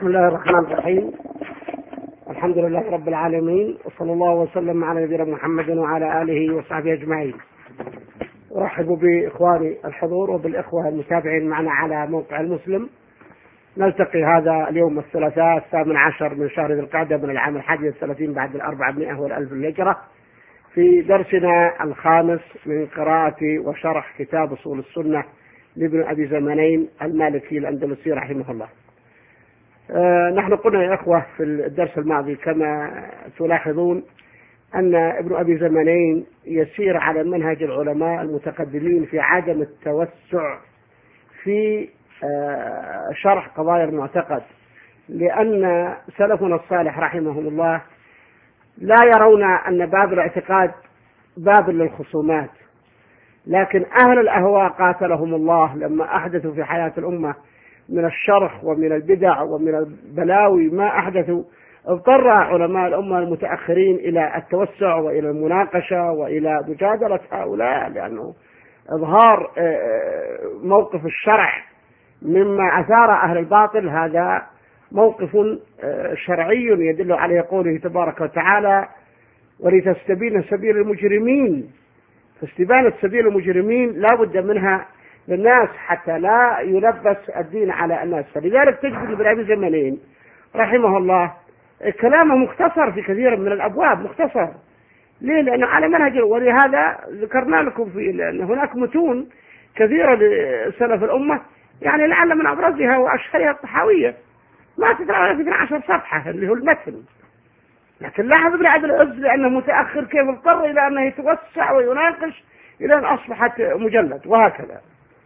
بسم الله الرحمن الرحيم. الحمد لله رب العالمين، وصلى الله وسلم على نبينا محمد وعلى آله وصحبه أجمعين. أرحب بإخواني الحضور وبالإخوة المتابعين معنا على موقع المسلم. نلتقي هذا اليوم الثلاثاء 18 من شهر ذي القعدة من العام 31 بعد 400 والألف الهجرة، في درسنا الخامس من قراءة وشرح كتاب أصول السنة لابن أبي زمانين المالكي الأندلسي رحمه الله. نحن قلنا يا إخوة في الدرس الماضي كما تلاحظون أن ابن أبي زمانين يسير على منهج العلماء المتقدمين في عدم التوسع في شرح قضايا المعتقد، لأن سلفنا الصالح رحمهم الله لا يرون أن باب الاعتقاد باب للخصومات، لكن أهل الأهواء قاتلهم الله لما أحدثوا في حياة الأمة من الشرخ ومن البدع ومن البلاوي ما أحدثوا، اضطر علماء الأمة المتأخرين إلى التوسع وإلى المناقشة وإلى مجادلة هؤلاء، لأنه إظهار موقف الشرع مما أثار أهل الباطل هذا موقف شرعي يدل عليه قوله تبارك وتعالى: ولتستبين سبيل المجرمين. فاستبانة سبيل المجرمين لا بد منها للناس حتى لا يلبس الدين على الناس. فلذلك تجد ابن أبي زمانين رحمه الله كلامه مختصر في كثير من الأبواب، مختصر. ليه؟ لأنه على منهج، ولهذا ذكرنا لكم لأن هناك متون كثيرة لسلف الأمة، يعني لعل من أبرزها وأشهرها الطحاوية ما تترى على 12 صفحة اللي هو المتن، لكن لاحظ ابن عبد العز لأنه متأخر كيف اضطر إلى أنه يتوسع ويناقش إلى أن أصبحت مجلد، وهكذا.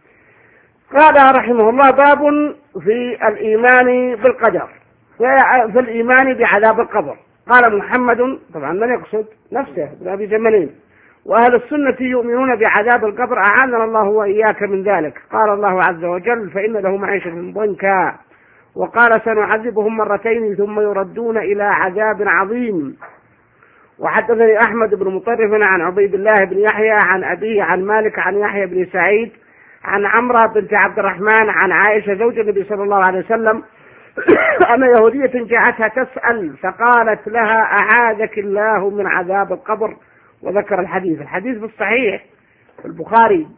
قال رحمه الله: باب في الإيمان بالقدر، في الإيمان بعذاب القبر. قال محمد، طبعا من يقصد نفسه ابن أبي زمانين: وأهل السنة يؤمنون بعذاب القبر، أعاذنا الله وإياك من ذلك. قال الله عز وجل: فإن له معيشة ضنكا. وقال: سنعذبهم مرتين ثم يردون إلى عذاب عظيم. وحدثني أحمد بن مطرف عن عبيد الله بن يحيى عن أبيه عن مالك عن يحيى بن سعيد عن عمرة بنت عبد الرحمن عن عائشة زوج النبي صلى الله عليه وسلم أن يهودية جاءتها تسأل فقالت لها: أعاذك الله من عذاب القبر. وذكر الحديث في الصحيح في البخاري،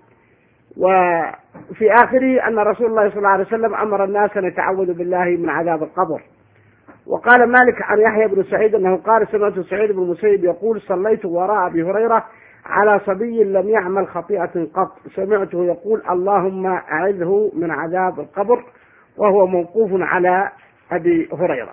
وفي آخره أن رسول الله صلى الله عليه وسلم أمر الناس أن يتعوذوا بالله من عذاب القبر. وقال مالك عن يحيى بن سعيد أنه قال: سمعت سعيد بن المسيب يقول: صليت وراء أبي هريرة على صبي لم يعمل خطيئة قط، سمعته يقول: اللهم أعذه من عذاب القبر، وهو موقوف على أبي هريرة.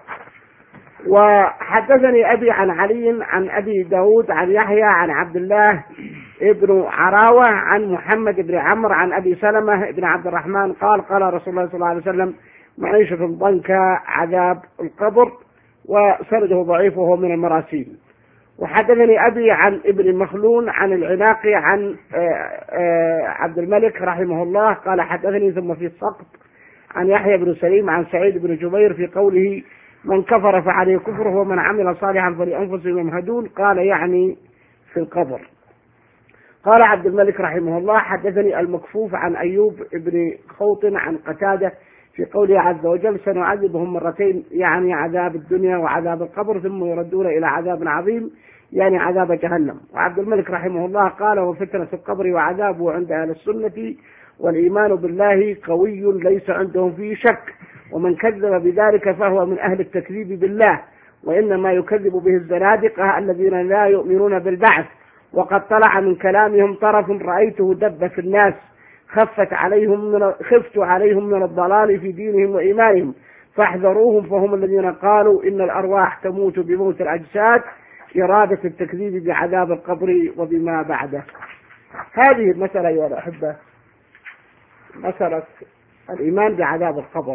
وحدثني أبي عن علي عن أبي داود عن يحيى عن عبد الله ابن عراوة عن محمد بن عمرو عن أبي سلمة بن عبد الرحمن قال: قال رسول الله صلى الله عليه وسلم: معيشة ضنكا عذاب القبر. وسنده ضعيف وهو من المراسيل. وحدثني أبي عن ابن مخلون عن العناقي عن عبد الملك رحمه الله قال: حدثني ثم في السقط عن يحيى بن سليم عن سعيد بن جبير في قوله: من كفر فعليه كفره ومن عمل صالحا فلأنفسهم يمهدون، قال يعني في القبر. قال عبد الملك رحمه الله: حدثني المكفوف عن أيوب بن خوط عن قتادة في قوله عز وجل: سنعذبهم مرتين، يعني عذاب الدنيا وعذاب القبر، ثم يردون إلى عذاب عظيم، يعني عذاب جهنم. وعبد الملك رحمه الله قال: وفتنة القبر وعذابه عند أهل السنة والإيمان بالله قوي ليس عندهم فيه شك، ومن كذب بذلك فهو من أهل التكذيب بالله، وإنما يكذب به الزنادقة الذين لا يؤمنون بالبعث. وقد طلع من كلامهم طرف رأيته دب في الناس، خفت عليهم من الضلال في دينهم وإيمانهم، فاحذروهم، فهم الذين قالوا إن الأرواح تموت بموت الأجساد، إرادة التكذيب بعذاب القبر وبما بعده. هذه المسألة أيها الأحبة، مسألة الإيمان بعذاب القبر،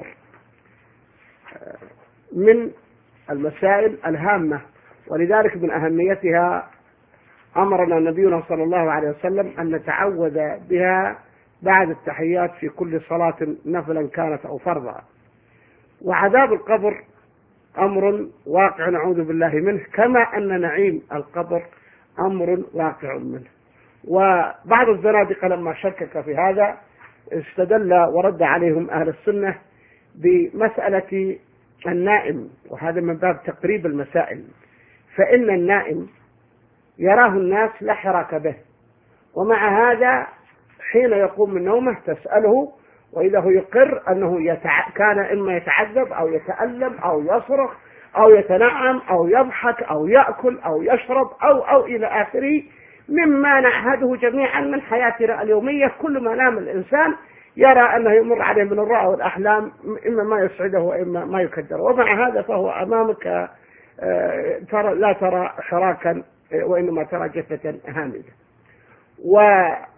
من المسائل الهامة، ولذلك من أهميتها أمرنا نبينا صلى الله عليه وسلم أن نتعوذ بها بعد التحيات في كل صلاة نفلا كانت أو فرضا. وعذاب القبر أمر واقع نعوذ بالله منه، كما أن نعيم القبر أمر واقع منه. وبعض الزنادقة لما شكك في هذا استدل ورد عليهم أهل السنة بمسألة النائم، وهذا من باب تقريب المسائل، فإن النائم يراه الناس لا حراك به، ومع هذا حين يقوم من نومه تسأله وإذا هو يقر أنه كان إما يتعذب أو يتألم أو يصرخ أو يتنعم أو يضحك أو يأكل أو يشرب أو إلى آخره مما نعهده جميعا من حياتنا اليومية. كل ما نام الإنسان يرى أنه يمر عليه من الرؤى والأحلام إما ما يسعده وإما ما يكدره، ومع هذا فهو أمامك لا ترى حراكا وإنما ترى جثة هامدة. وهذا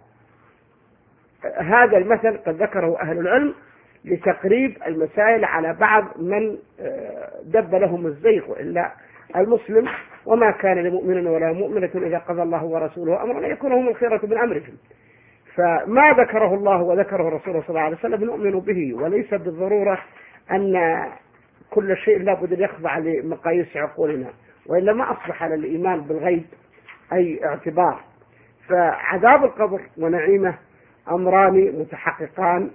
المثل قد ذكره أهل العلم لتقريب المسائل على بعض من دب لهم الزيغ، وإلا المسلم وما كان لمؤمن ولا مؤمنة إذا قضى الله ورسوله أمرا أن يكون هم الخيرة من أمرهم. فما ذكره الله وذكره الرسول صلى الله عليه وسلم نؤمن به، وليس بالضرورة أن كل شيء لابد أن يخضع لمقاييس عقولنا، وإلا ما أصبح على الإيمان بالغيب أي اعتبار. فعذاب القبر ونعيمه أمران متحققان،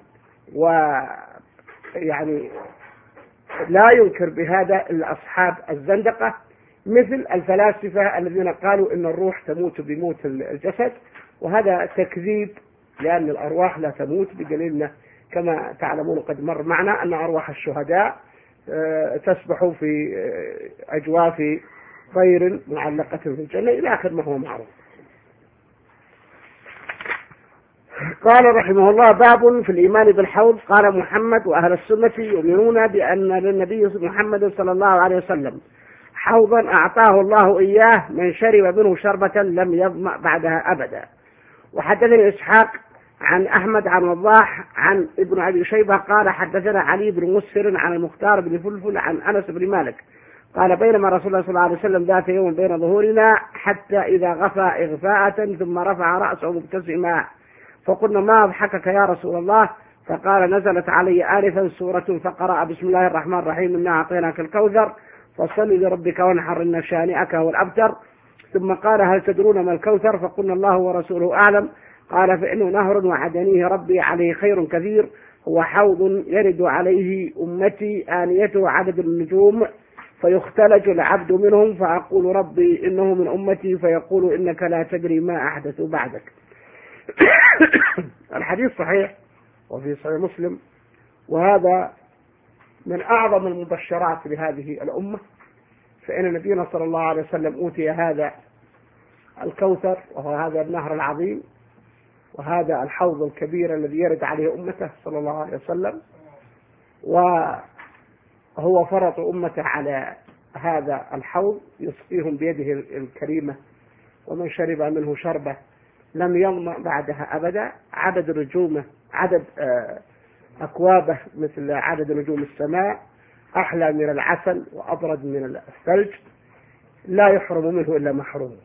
ويعني لا ينكر بهذا إلا أصحاب الزندقة مثل الفلاسفة الذين قالوا إن الروح تموت بموت الجسد، وهذا تكذيب، لأن الأرواح لا تموت، بدليلنا كما تعلمون قد مر معنا أن أرواح الشهداء تسبح في أجواف طير معلقة في الجنة إلى آخر ما هو معروف. قال رحمه الله: باب في الإيمان بالحوض. قال محمد: وأهل السنة يؤمنون بأن للنبي محمد صلى الله عليه وسلم حوضا أعطاه الله إياه من شرب منه شربة لم يظمأ بعدها أبدا. وحدثني إسحاق عن أحمد عن وضاح عن ابن أبي شيبة قال: حدثنا علي بن مسهر عن المختار بن فلفل عن أنس بن مالك قال: بينما رسول الله صلى الله عليه وسلم ذات يوم بين ظهورنا حتى إذا غفى إغفاءة ثم رفع رأسه مبتسما فقلنا: ما أضحكك يا رسول الله؟ فقال: نزلت علي آنفا سورة فقرأ: بسم الله الرحمن الرحيم، إنا أعطيناك الكوثر فصل لربك وانحر إن شانئك هو الأبتر. ثم قال: هل تدرون ما الكوثر؟ فقلنا: الله ورسوله أعلم. قال: فإنه نهر وعدنيه ربي عليه خير كثير، هو حوض يرد عليه أمتي آنيته عدد النجوم فيختلج العبد منهم فأقول: ربي إنه من أمتي، فيقول: إنك لا تدري ما أحدث بعدك. الحديث صحيح وفي صحيح مسلم، وهذا من أعظم المبشرات لهذه الأمة، فإن نبينا صلى الله عليه وسلم أوتي هذا الكوثر، وهو هذا النهر العظيم وهذا الحوض الكبير الذي يرد عليه أمته صلى الله عليه وسلم، وهو فرط أمته على هذا الحوض يسقيهم بيده الكريمة، ومن شرب منه شربة لم يظمأ بعدها أبدا. عدد نجومه، عدد أكوابه مثل عدد نجوم السماء، أحلى من العسل وأبرد من الثلج، لا يحرم منه إلا محروم.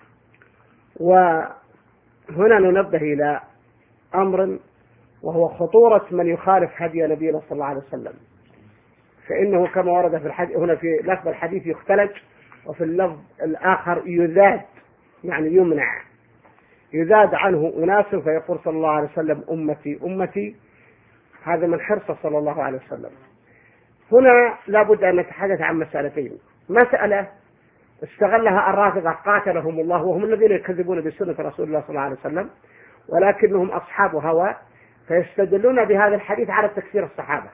وهنا ننبه إلى أمر، وهو خطورة من يخالف هدي نبينا صلى الله عليه وسلم، فإنه كما ورد في الحديث هنا في لفظ الحديث يختلج، وفي اللفظ الآخر يذاد، يعني يمنع، يذاد عنه أناس فيقول صلى الله عليه وسلم: أمتي أمتي. هذا من حرصه صلى الله عليه وسلم. هنا لابد أن نتحدث عن مسألتين. مسألة استغلها الرافضة قاتلهم الله، وهم الذين يكذبون بسنة رسول الله صلى الله عليه وسلم، ولكنهم أصحاب هوى، فيستدلون بهذا الحديث على تكفير الصحابة،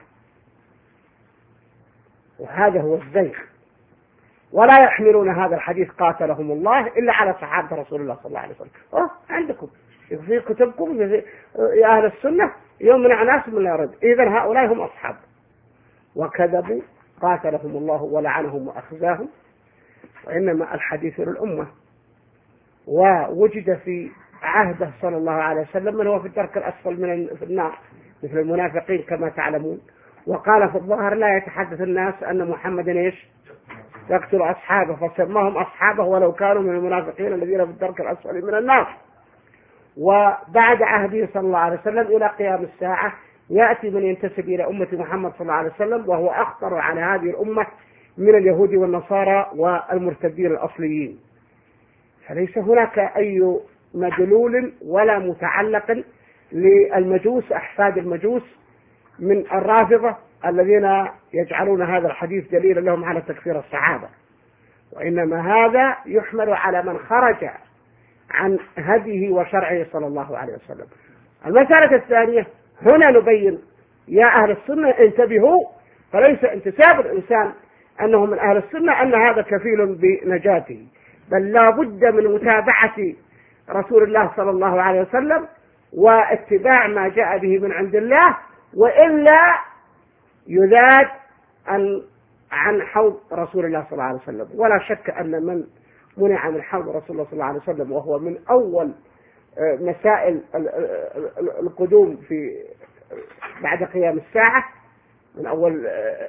وهذا هو الزيغ. ولا يحملون هذا الحديث قاتلهم الله إلا على صحابة رسول الله صلى الله عليه وسلم. عندكم في كتبكم يا أهل السنة يمنع ناس من لا يرد، إذن هؤلاء هم أصحاب، وكذبوا قاتلهم الله ولعنهم وأخزاهم. وإنما الحديث للأمة، ووجد في عهده صلى الله عليه وسلم من هو في الدرك الأسفل من النار مثل المنافقين كما تعلمون. وقال في الظاهر: لا يتحدث الناس أن محمدا إيش يقتل أصحابه، فسماهم أصحابه ولو كانوا من المنافقين الذين في الدرك الأسفل من النار. وبعد عهده صلى الله عليه وسلم إلى قيام الساعة يأتي من ينتسب إلى أمة محمد صلى الله عليه وسلم وهو أخطر على هذه الأمة من اليهود والنصارى والمرتدين الأصليين. فليس هناك أي مدلول ولا متعلق للمجوس أحفاد المجوس من الرافضة الذين يجعلون هذا الحديث دليلا لهم على تكفير الصحابة، وإنما هذا يحمل على من خرج عن هديه وشرعه صلى الله عليه وسلم. المسألة الثانية، هنا نبين يا أهل السنة انتبهوا، فليس انتساب الإنسان أنه من أهل السنة أن هذا كفيل بنجاته، بل لا بد من متابعة رسول الله صلى الله عليه وسلم واتباع ما جاء به من عند الله، وإلا يذاد عن حوض رسول الله صلى الله عليه وسلم. ولا شك أن من منع من حوض رسول الله صلى الله عليه وسلم، وهو من أول مسائل القدوم في بعد قيام الساعة، من أول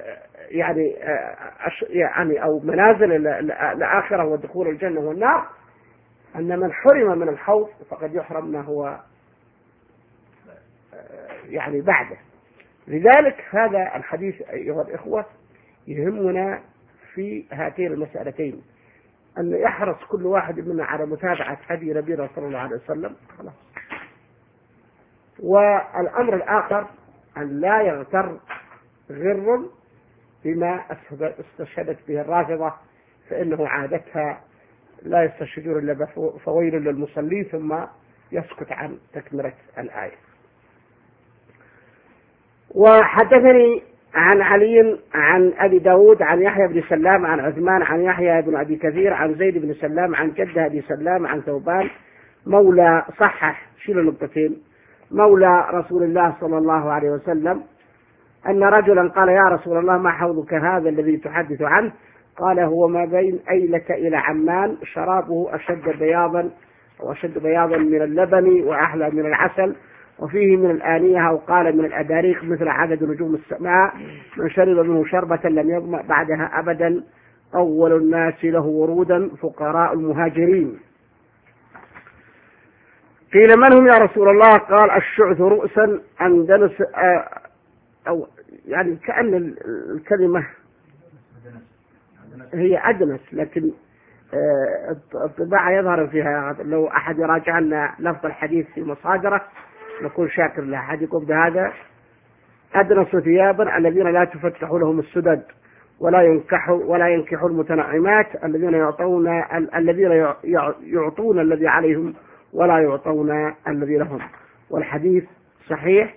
يعني أو منازل الآخرة ودخول الجنة والنار، أن من حرم من الحوض فقد يحرم ما هو يعني بعده. لذلك هذا الحديث أيها الإخوة يهمنا في هاتين المسألتين، أن يحرص كل واحد منا على متابعة هدي نبينا صلى الله عليه وسلم. خلاص. والأمر الآخر أن لا يغتر غر بما استشهدت به الرافضة، فإنه عادتها لا يستشهدون إلا فويل للمصلين، ثم يسكت عن تكملة الآية. وحدثني عن علي عن أبي داود عن يحيى بن سلام عن عثمان عن يحيى بن أبي كثير عن زيد بن سلام عن جده أبي سلام عن ثوبان مولى، صحح شيل النقطتين، مولى رسول الله صلى الله عليه وسلم، أن رجلا قال يا رسول الله ما حوضك هذا الذي تحدث عنه؟ قال هو ما بين أيلة إلى عمان، شرابه أشد بياضا من اللبن وأحلى من العسل، وفيه من الآنية أو قال من الأداريق مثل عدد نجوم السماء، من شرب منه شربة لم يظمأ بعدها أبدا، أول الناس له ورودا فقراء المهاجرين. قيل من هم يا رسول الله؟ قال الشعث رؤسا أندلس، أو يعني كأن الكلمة هي أدنس، لكن الطباعة يظهر فيها. لو أحد يراجع لنا لفظ الحديث في مصادره نكون شاكر له. أحد يقول بهذا أدنس ثيابا الذين لا تفتح لهم السدد ولا ينكحوا المتنعمات الذين يعطون الذي عليهم ولا يعطون الذي لهم. والحديث صحيح،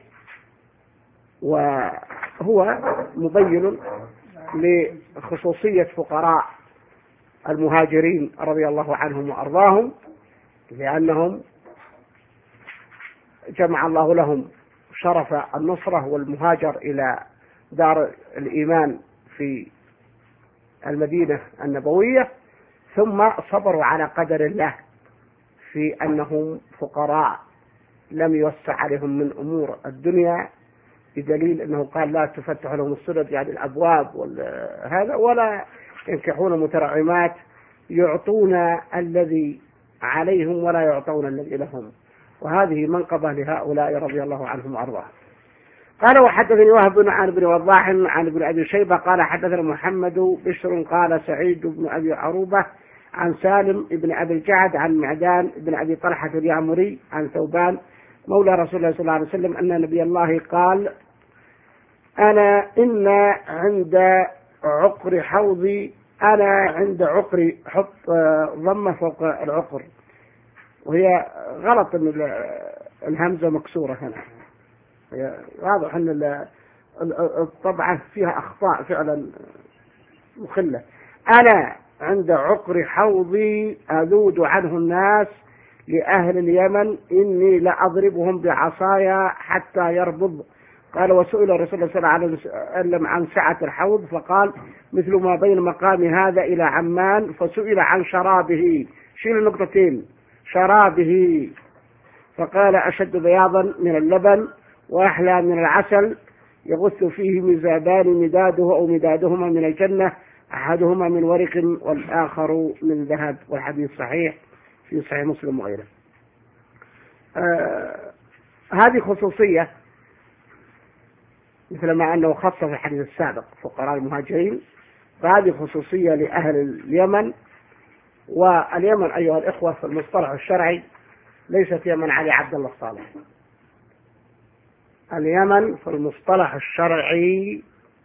وهو مبين لخصوصية فقراء المهاجرين رضي الله عنهم وأرضاهم، لأنهم جمع الله لهم شرف النصرة والمهاجر إلى دار الإيمان في المدينة النبوية، ثم صبروا على قدر الله في أنهم فقراء لم يوسع عليهم من أمور الدنيا، بدليل أنه قال لا تفتح لهم السدد يعني الأبواب هذا، ولا ينكحون متنعمات، يعطون الذي عليهم ولا يعطون الذي لهم. وهذه منقبة لهؤلاء رضي الله عنهم وأرضاهم. قال وحدثني وهب بن وضاح عن ابن أبي شيبة قال حدثنا محمد بشر قال سعيد بن أبي عروبة عن سالم بن أبي الجعد عن معدان بن أبي طلحة اليعمري عن ثوبان مولى رسول الله صلى الله عليه وسلم أن نبي الله قال إن عند عقر حوضي، أنا عند عقري، حط ضمة فوق العقر، وهي غلط أن الهمزة مكسورة هنا، واضح أن الطبعة فيها أخطاء فعلا مخلة. أنا عند عقر حوضي أذود عنه الناس لأهل اليمن إني لأضربهم بعصايا حتى يربض. قال وسئل الرسول صلى الله عليه وسلم عن سعة الحوض فقال مثل ما بين مقام هذا إلى عمان، فسئل عن شرابه، شيل النقطتين، شرابه، فقال أشد بياضا من اللبن وأحلى من العسل، يغث فيه مزابان مداده أو مدادهما من الجنة، أحدهما من ورق والآخر من ذهب. والحديث صحيح في صحيح مسلم وغيره. هذه خصوصية مثل ما أنه خص في الحديث السابق فقراء المهاجرين، فهذه خصوصية لأهل اليمن. واليمن أيها الإخوة في المصطلح الشرعي ليست يمن علي عبد الله الصالح. اليمن في المصطلح الشرعي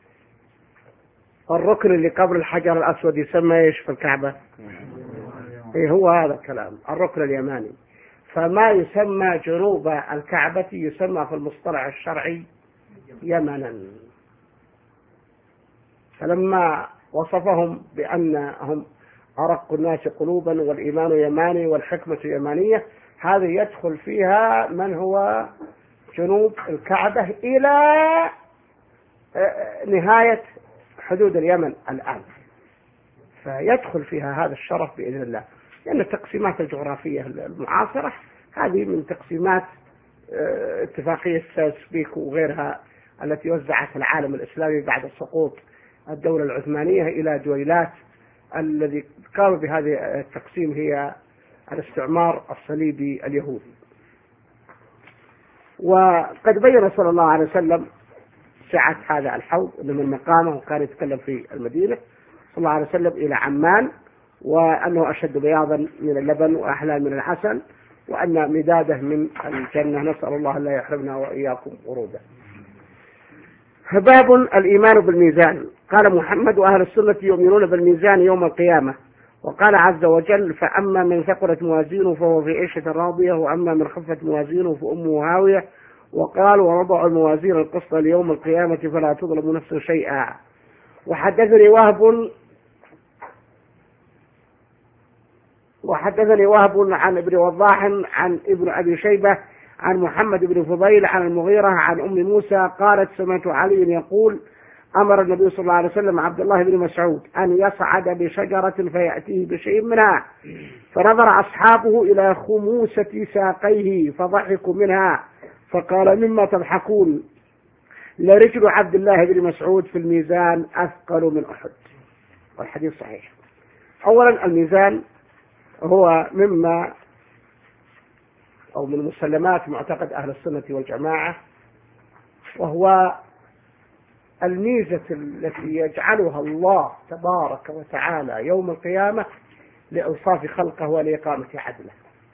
الركن اللي قبل الحجر الأسود يسمى إيش في الكعبة؟ إيه هو هذا الكلام، الركن اليماني. فما يسمى جنوب الكعبة يسمى في المصطلح الشرعي يمنا. فلما وصفهم بأنهم أرق الناس قلوبا والإيمان يماني والحكمة يمانية، هذه يدخل فيها من هو جنوب الكعبة إلى نهاية حدود اليمن الآن، فيدخل فيها هذا الشرف بإذن الله، لأن التقسيمات الجغرافية المعاصرة هذه من تقسيمات اتفاقية سايس-بيكو وغيرها التي وزعت العالم الإسلامي بعد سقوط الدولة العثمانية إلى دويلات. الذي قام بهذه التقسيم هي الاستعمار الصليبي اليهودي. وقد بين صلى الله عليه وسلم سعة هذا الحوض أنه من مقامه، وكان يتكلم في المدينة صلى الله عليه وسلم إلى عمان، وأنه أشد بياضا من اللبن وأحلى من العسل، وأن مداده من الجنة. نسأل الله لا يحرمنا وإياكم وروده. باب الإيمان بالميزان. قال محمد: وأهل السنة يؤمنون بالميزان يوم القيامة. وقال عز وجل: فأما من ثقلت موازينه فهو في عيشة راضية، وأما من خفت موازينه فأمه هاوية. وقال: ووضع الموازين القسط ليوم القيامة فلا تظلم نفس شيئا. وحدثني وهب عن ابن وضاح عن ابن أبي شيبة عن محمد بن فضيل عن المغيرة عن أم موسى قالت: سمعت علي يقول: أمر النبي صلى الله عليه وسلم عبد الله بن مسعود أن يصعد بشجرة فيأتيه بشيء منها، فنظر أصحابه إلى خموسة ساقيه فضحكوا منها، فقال: مما تضحكون؟ لرجل عبد الله بن مسعود في الميزان أثقل من أحد. والحديث صحيح. أولا، الميزان هو من مسلمات معتقد أهل السنة والجماعة، وهو الميزة التي يجعلها الله تبارك وتعالى يوم القيامة لإوصاف خلقه ولإقامة عدله.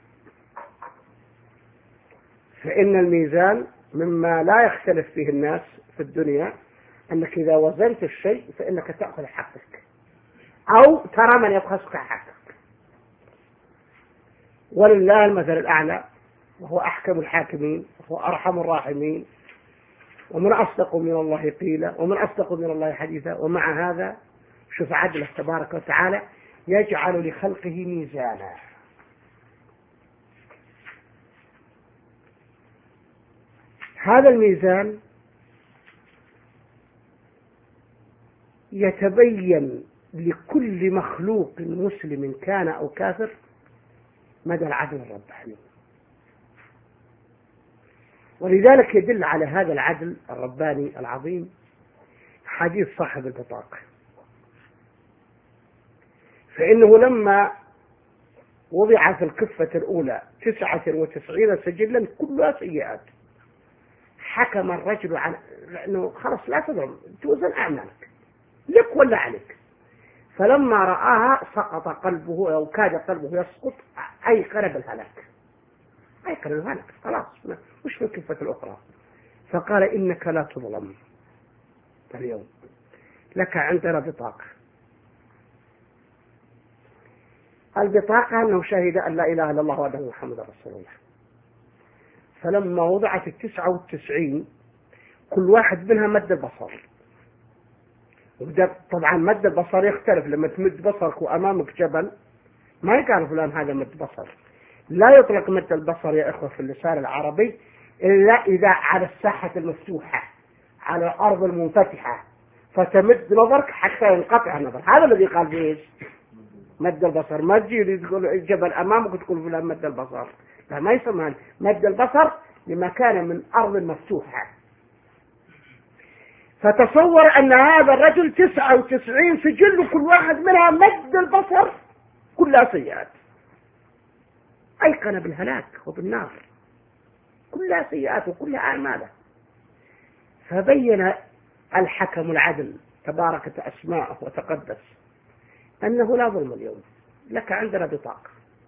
فإن الميزان مما لا يختلف فيه الناس في الدنيا، أنك إذا وزنت الشيء فإنك تأخذ حقك أو ترى من يبخسك حقك. ولله المثل الأعلى، وهو أحكم الحاكمين، وهو أرحم الراحمين، ومن أصدق من الله قيلا، ومن أصدق من الله حديثا. ومع هذا شوف عدله تبارك وتعالى، يجعل لخلقه ميزانا. هذا الميزان يتبين لكل مخلوق مسلم كان أو كافر مدى العدل الرباني، ولذلك يدل على هذا العدل الرباني العظيم حديث صاحب البطاقة. فإنه لما وضع في الكفة الأولى 99 سجلا كلها سيئات، حكم الرجل على لأنه خلاص لا تظلم، توزن أعمالك لك ولا عليك. فلما رآها سقط قلبه أو كاد قلبه يسقط، أيقن بالهلاك، أيقن الهلاك خلاص مش في الكفة الأخرى. فقال: إنك لا تظلم اليوم، لك عندنا بطاقة. البطاقة أنه شهد أن لا إله إلا الله وأن محمدا رسول الله. فلما وضعت 99 كل واحد منها مد البصر. طبعا مد البصر يختلف، لما تمد بصرك وأمامك جبل ما يقال فلان هذا مد بصر. لا يطلق مد البصر يا إخوة في اللسان العربي إلا إذا على الساحة المفتوحة، على الأرض المنفتحة، فتمد نظرك حتى ينقطع النظر. هذا الذي قال به مد البصر. ما تجي تقول الجبل أمامك وتقول فلان مد البصر، لا، ما يسمى مد البصر لما كان من أرض مفتوحة. فتصور أن هذا الرجل 99 سجل وكل واحد منها مد البصر كلها سيئات، أيقن بالهلاك وبالنار، كلها سيئات وكلها أعماله. فبين الحكم العدل تبارك أسماءه وتقدس أنه لا ظلم اليوم، لك عندنا بطاقة.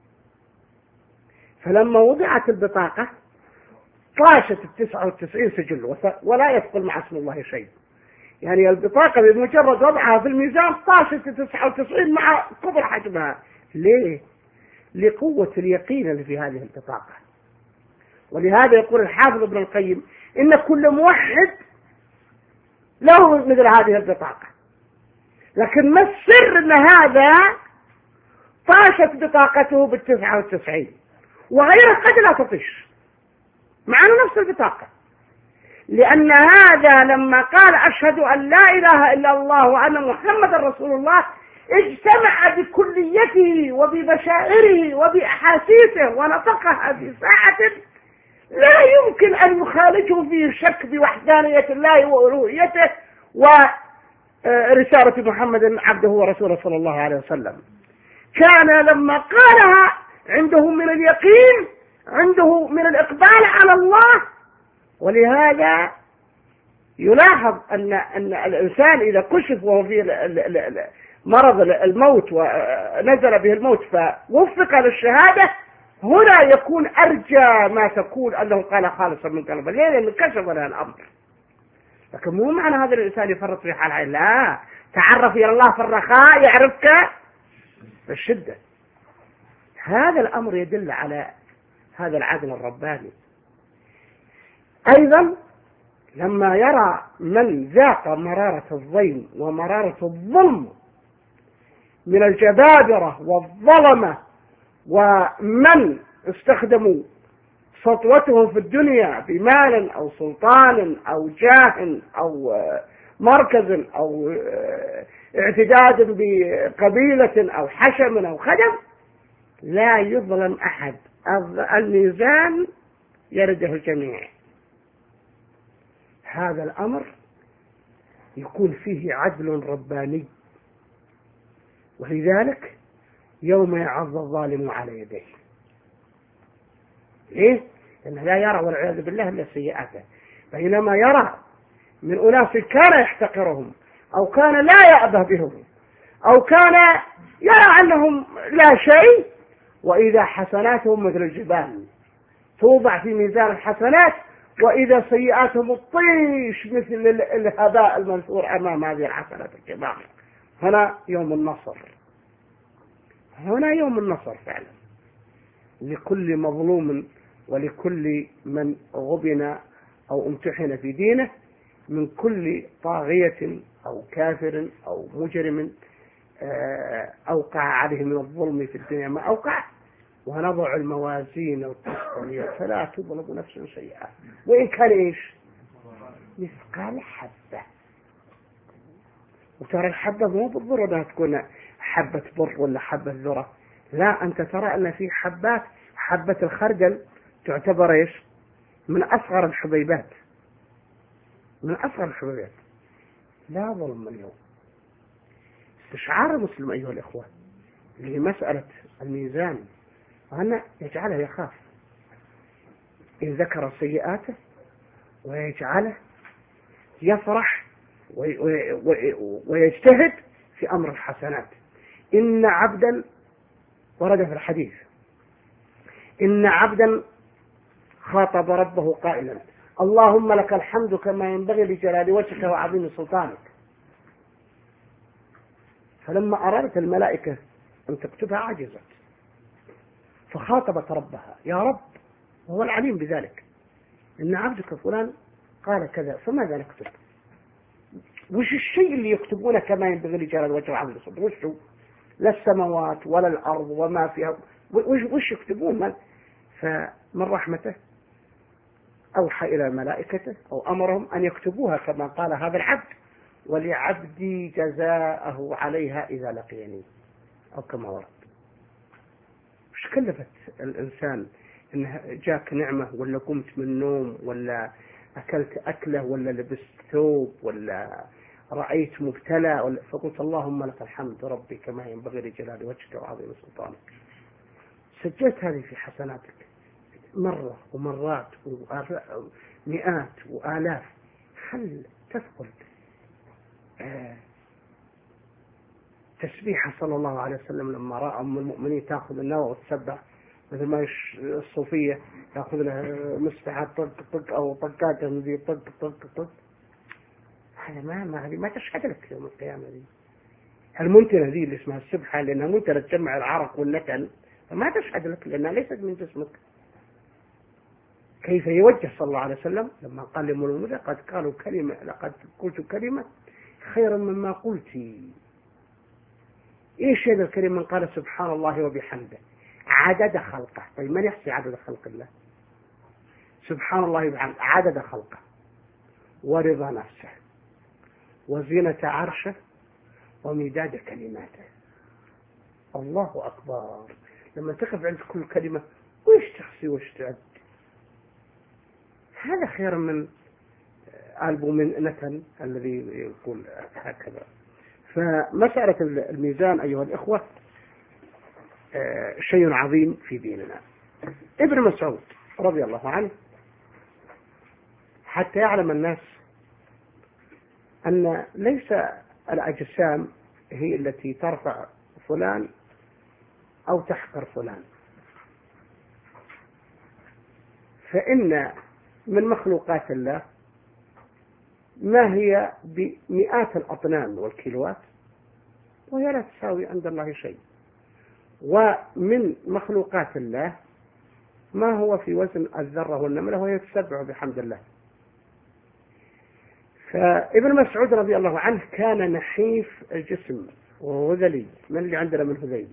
فلما وضعت البطاقة طاشت 99 سجل ولا يثقل مع اسم الله شيء. يعني البطاقة بمجرد وضعها في الميزان طاشت 99 مع كبر حجمها. ليه؟ لقوة اليقين اللي في هذه البطاقة. ولهذا يقول الحافظ ابن القيم إن كل موحد له مثل هذه البطاقة، لكن ما السر أن هذا طاشت بطاقته بال99 وغيره قد لا تطش مع نفس البطاقة، لأن هذا لما قال أشهد أن لا إله إلا الله وأن محمد رسول الله اجتمع بكليته وبمشاعره وبأحاسيسه ونطقها في ساعة لا يمكن أن يخالجه فيه شك بوحدانية الله وألوهيته ورسالة محمد عبده ورسوله صلى الله عليه وسلم. كان لما قالها عنده من اليقين، عنده من الإقبال على الله. ولهذا يلاحظ أن الإنسان إذا كشف وهو في مرض الموت ونزل به الموت فوفق للشهادة، هنا يكون أرجى ما تكون أنه قال خالصا من قلبه. ليه؟ لأنه كشف له الأمر. لكن مو معنى هذا الإنسان يفرط في حال عين، لا، تعرف إلى الله في الرخاء يعرفك في الشدة. هذا الأمر يدل على هذا العدل الرباني. أيضا لما يرى من ذاق مرارة الضيم ومرارة الظلم من الجبابرة والظلمة ومن استخدموا سطوتهم في الدنيا بمال أو سلطان أو جاه أو مركز أو اعتداد بقبيلة أو حشم أو خدم، لا يظلم أحد، الميزان يرده الجميع. هذا الأمر يكون فيه عدل رباني. ولذلك يوم يعض الظالم على يديه. ليه؟ لأنه لا يرى والعياذ بالله إلا سيئاته. بينما يرى من أناس كان يحتقرهم أو كان لا يأبه بهم أو كان يرى أنهم لا شيء، وإذا حسناتهم مثل الجبال توضع في ميزان الحسنات، وإذا سيئاتهم الطيش مثل الهباء المنثور أمام هذه الحسنات الكبار. هنا يوم النصر، هنا يوم النصر فعلا لكل مظلوم ولكل من غبن أو امتحن في دينه من كل طاغية أو كافر أو مجرم أوقع عليه من الظلم في الدنيا ما أوقع. ونضع الموازين القسط فلا تظلم نفس شيئا وإن كان إيش مثقال حبة. وترى الحبة مو بالضرورة أنها تكون حبة بر ولا حبة ذرة، لا، أنت ترى أن في حبات، حبة الخردل تعتبر إيش من أصغر الحبيبات، من أصغر الحبيبات. لا ظلم اليوم. استشعار المسلم أيها الإخوة لمسألة الميزان وأن يجعله يخاف إن ذكر سيئاته، ويجعله يفرح ويجتهد في أمر الحسنات. إن عبدا، ورد في الحديث، إن عبدا خاطب ربه قائلا اللهم لك الحمد كما ينبغي لجلال وجهك وعظيم سلطانك. فلما أرادت الملائكة أن تكتبها عجزت، فخاطبت ربها يا رب، وهو العليم بذلك، إن عبدك فلان قال كذا، فماذا نكتب؟ وش الشيء اللي يكتبونه كما ينبغي لجلال وجهك وعظيم سلطانك؟ وش؟ لا السماوات ولا الأرض وما فيها، وش يكتبون؟ فمن رحمته أوحى إلى ملائكته أو أمرهم أن يكتبوها كما قال هذا العبد، ولعبدي جزاءه عليها إذا لقيني، أو كما ورد. وش كلفت الإنسان إن جاك نعمة ولا قمت من نوم ولا أكلت أكلة ولا لبست ثوب ولا رأيت مبتلى ولا فقلت اللهم لك الحمد ربي كما ينبغي لجلال وجهك وعظيم سلطانك. سجلت هذه في حسناتك مرة ومرات ومئات وآلاف. هل تثقل تسبيحة صلى الله عليه وسلم لما رأى أم المؤمنين تأخذ النوى وتسبح مثل ما الصوفية تأخذ لها مسبحة طق طق أو طقات ذي طق طق طق؟ هذا ما تشهد لك يوم القيامة دي. المنتنة دي اللي اسمها السبحة لأنها منتنة تجمع العرق والنتن، فما تشهد لك لأنها ليست من جسمك. كيف يوجه صلى الله عليه وسلم لما قال لمولود قد قالوا كلمة، لقد قلت كلمة خيرا مما قلتي. ايش هذا الكلمة؟ من قال سبحان الله وبحمده عدد خلقه. طيب من يحصي عدد خلق الله؟ سبحان الله وبحمده عدد خلقه ورضا نفسه وزينة عرشه ومداد كلماته. الله أكبر. لما تقف عند كل كلمة وش تحصي وش تعد، هذا خير من قلبه من نتن الذي يقول هكذا. فمسألة الميزان أيها الإخوة شيء عظيم في ديننا. ابن مسعود رضي الله عنه حتى يعلم الناس أن ليس الأجسام هي التي ترفع فلان أو تحقر فلان، فإن من مخلوقات الله ما هي بمئات الأطنان والكيلوات وهي لا تساوي عند الله شيء، ومن مخلوقات الله ما هو في وزن الذرة والنملة وهي تسبح بحمد الله. فابن مسعود رضي الله عنه كان نحيف الجسم وهذلي، من اللي عندنا من هذيل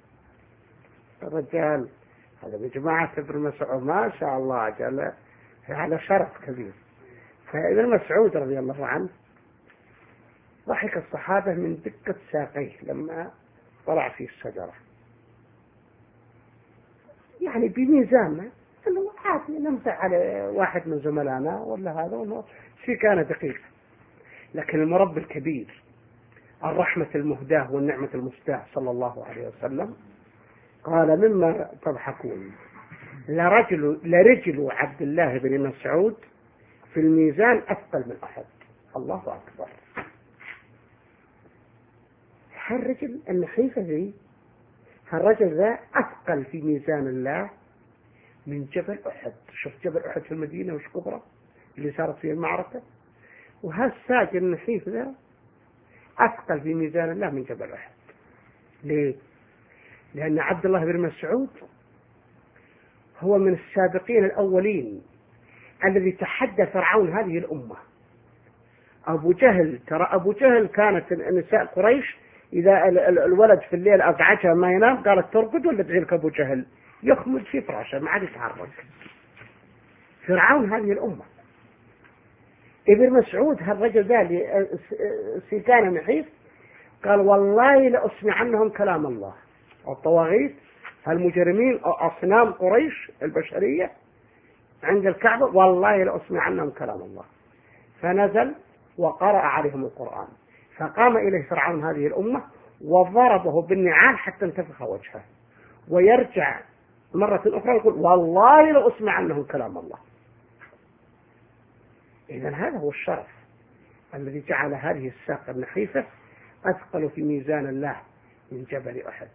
الرجال هذا بجماعة ابن مسعود ما شاء الله جل على شرف كبير. فابن مسعود رضي الله عنه ضحك الصحابة من دقة ساقيه لما طلع في الشجرة، يعني بميزاننا انه عادي نمسح على واحد من زملائنا ولا هذا ولا شيء كان دقيق، لكن المربي الكبير الرحمة المهداة والنعمة المستاه صلى الله عليه وسلم قال مما تضحكون لرجل عبد الله بن مسعود في الميزان أثقل من أحد. الله أكبر. هالرجل النحيفة ذي، هالرجل ذا أثقل في ميزان الله من جبل أحد. شوف جبل أحد في المدينة وش كبرى اللي صارت فيه المعركة، وهالساجن النحيف ذا أثقل في ميزان الله من جبل أحد. ليه؟ لأن عبد الله بن مسعود هو من السابقين الأولين الذي تحدى فرعون هذه الأمة. أبو جهل، ترى أبو جهل كانت نساء قريش إذا الولد في الليل أزعجها ما ينام قالت ترقد ولا تجيلك أبو جهل يخمد في فراشه ما عاد يتحرك. فرعون هذه الأمة. ابن مسعود هالرجل ذا اللي كان نحيف قال والله لأسمعنهم كلام الله. الطواغيت المجرمين أصنام قريش البشرية عند الكعبة والله لأسمعنهم كلام الله. فنزل وقرأ عليهم القرآن، فقام إليه فرعون هذه الأمة وضربه بالنعال حتى انتفخ وجهه، ويرجع مرة أخرى يقول والله لأسمعنهم كلام الله. إذن هذا هو الشرف الذي جعل هذه الساق النحيفة أثقل في ميزان الله من جبل أحد.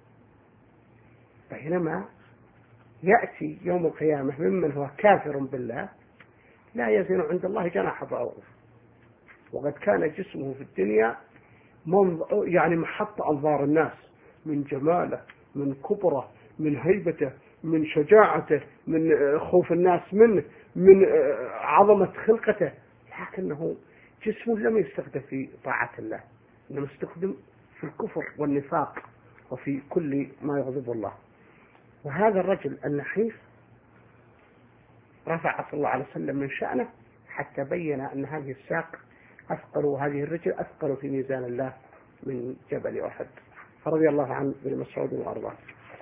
بينما يأتي يوم القيامة ممن هو كافر بالله لا يزن عند الله جناح بعوض، وقد كان جسمه في الدنيا يعني محط أنظار الناس من جماله، من كبره، من هيبته، من شجاعته، من خوف الناس منه، من عظمة خلقته، لكنه جسمه لم يستخدم في طاعة الله، إنما استخدم في الكفر والنفاق وفي كل ما يغضب الله. وهذا الرجل النحيف رفع صلى الله عليه وسلم من شأنه حتى بين أن هذه الساق أثقل وهذه الرجل أثقل في ميزان الله من جبل أحد. فرضي الله عن ابن مسعود وأرضاه.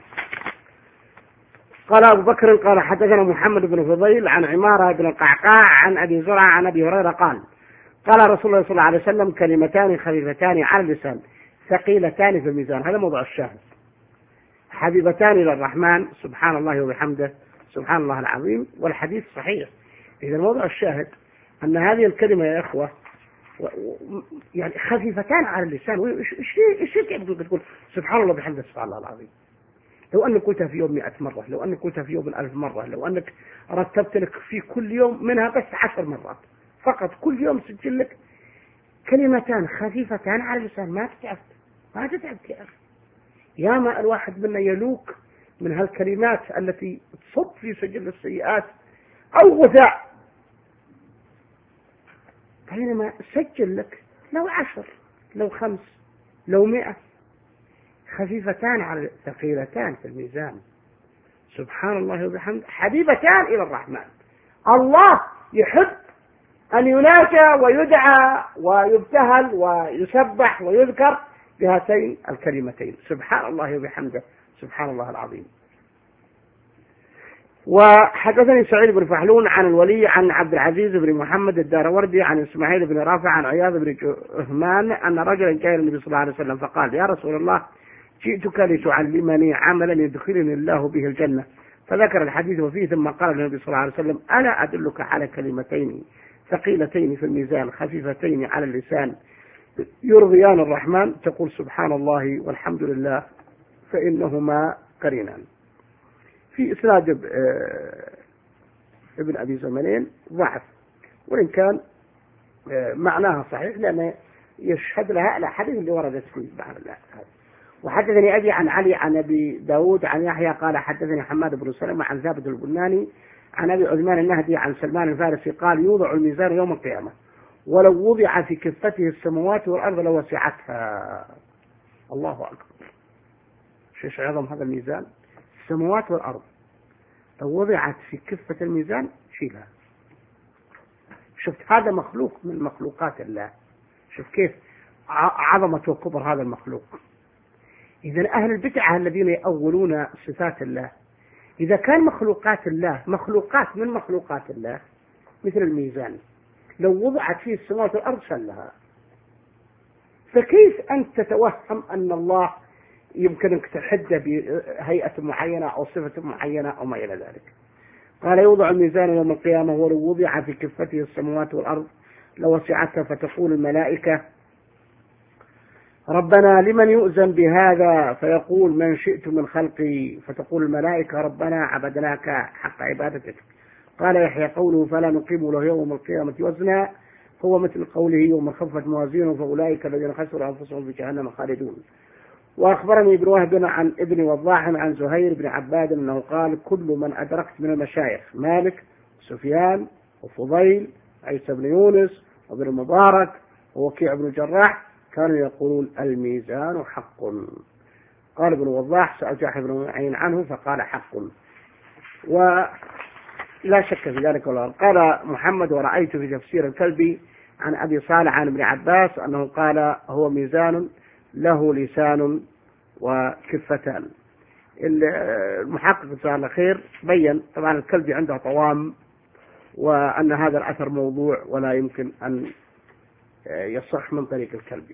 قال أبو بكر قال حدثنا محمد بن فضيل عن عمارة بن القعقاع عن أبي زرعة عن أبي هريرة قال قال رسول الله صلى الله عليه وسلم كلمتان خفيفتان على اللسان ثقيلتان في الميزان. هذا موضوع الشاهد. حبيبتان إلى الرحمن سبحان الله وبحمده سبحان الله العظيم. والحديث صحيح. إذا موضوع الشاهد أن هذه الكلمة يا إخوة يعني خفيفتان على اللسان. إيش تقول سبحان الله وبحمده سبحان الله العظيم؟ لو أنك قلتها في يوم 100 مرة، لو أنك قلتها في يوم 1000 مرة، لو أنك رتبت لك في كل يوم منها بس 10 مرات فقط، كل يوم سجل لك كلمتان خفيفتان على اللسان ما تتعبك يا أخي. ياما الواحد منا يلوك من هالكلمات التي تصب في سجل السيئات أو غثاء، بينما سجل لك لو 10 لو 5 لو 100 خفيفتان على ثقيلتان في الميزان، سبحان الله وبحمده حبيبتان إلى الرحمن. الله يحب أن يناجى ويدعى ويبتهل ويسبح ويذكر بهاتين الكلمتين، سبحان الله وبحمده سبحان الله العظيم. وحدثني سعيد بن فحلون عن الولي عن عبد العزيز بن محمد الداروردي عن إسماعيل بن رافع عن عياض بن جهمان أن رجلا جاء النبي صلى الله عليه وسلم فقال: يا رسول الله، جئتك لتعلمني عملا يدخلني الله به الجنة. فذكر الحديث وفيه، ثم قال النبي صلى الله عليه وسلم: ألا أدلك على كلمتين ثقيلتين في الميزان خفيفتين على اللسان يرضيان الرحمن، تقول سبحان الله والحمد لله، فإنهما قرينان. في إسناد ابن أبي زمنين ضعف، وإن كان معناها صحيح لأنه يشهد لها الأحاديث اللي وردت فيه بعد الله. وحدثني أبي عن علي عن أبي داود عن يحيى قال: حدثني حماد بن سلمة عن ثابت البناني عن أبي عثمان النهدي عن سلمان الفارسي قال: يوضع الميزان يوم القيامة، ولو وضع في كفته السماوات والأرض لوسعتها. الله أكبر، شيش عظم هذا الميزان، السماوات والأرض لو وضعت في كفة الميزان شيلها. شفت هذا مخلوق من مخلوقات الله، شوف كيف عظمة وكبر هذا المخلوق. إذا أهل البدعة الذين يأولون صفات الله، إذا كان مخلوقات الله مخلوقات من مخلوقات الله مثل الميزان لو وضعت فيه السماوات والأرض شلها، فكيف أنت تتوهم أن الله يمكنك تحده بهيئة معينة أو صفة معينة أو ما إلى ذلك؟ قال: يوضع الميزان يوم القيامة ولو وضع في كفته السماوات والأرض لوسعتها، فتقول الملائكة: ربنا لمن يؤذن بهذا؟ فيقول: من شئت من خلقي. فتقول الملائكة: ربنا عبدناك حق عبادتك. قال يحيى: قوله فلا نقيم له يوم القيامة وزنا هو مثل قوله: يوم خفت موازينه فأولئك الذين خسروا أنفسهم في جهنم خالدون. وأخبرني ابن وهب عن ابن وضاح عن زهير بن عباد أنه قال: كل من أدركت من المشايخ مالك وسفيان وفضيل عيسى بن يونس وابن المبارك ووكيع بن الجراح كانوا يقولون الميزان حق. قال ابن وضاح: سأل جاحظ بن معين عنه فقال: حق. ولا شك في ذلك. قال محمد: ورأيت في تفسير الكلبي عن أبي صالح عن ابن عباس أنه قال: هو ميزان له لسان وكفتان. المحقق جزاه الله خير بين طبعا الكلبي عنده طوام، وأن هذا الأثر موضوع ولا يمكن أن يصح من طريق الكلبي.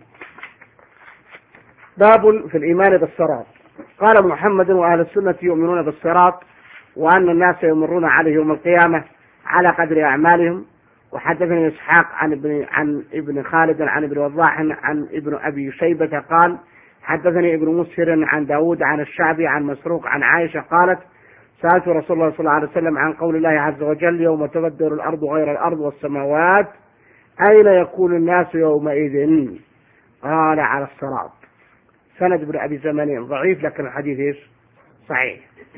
باب في الإيمان بالصراط. قال محمد: وأهل السنة يؤمنون بالصراط، وأن الناس يمرون عليه يوم القيامة على قدر أعمالهم. وحدثني إسحاق عن ابن خالد عن ابن وضاح عن ابن أبي شيبة قال: حدثني ابن مسهر عن داود عن الشعبي عن مسروق عن عائشة قالت: سألت رسول الله صلى الله عليه وسلم عن قول الله عز وجل: يوم تبدل الأرض غير الأرض والسماوات، أين يكون الناس يومئذ؟ قال: على الصراط. سند ابن أبي زمانين ضعيف، لكن الحديث صحيح.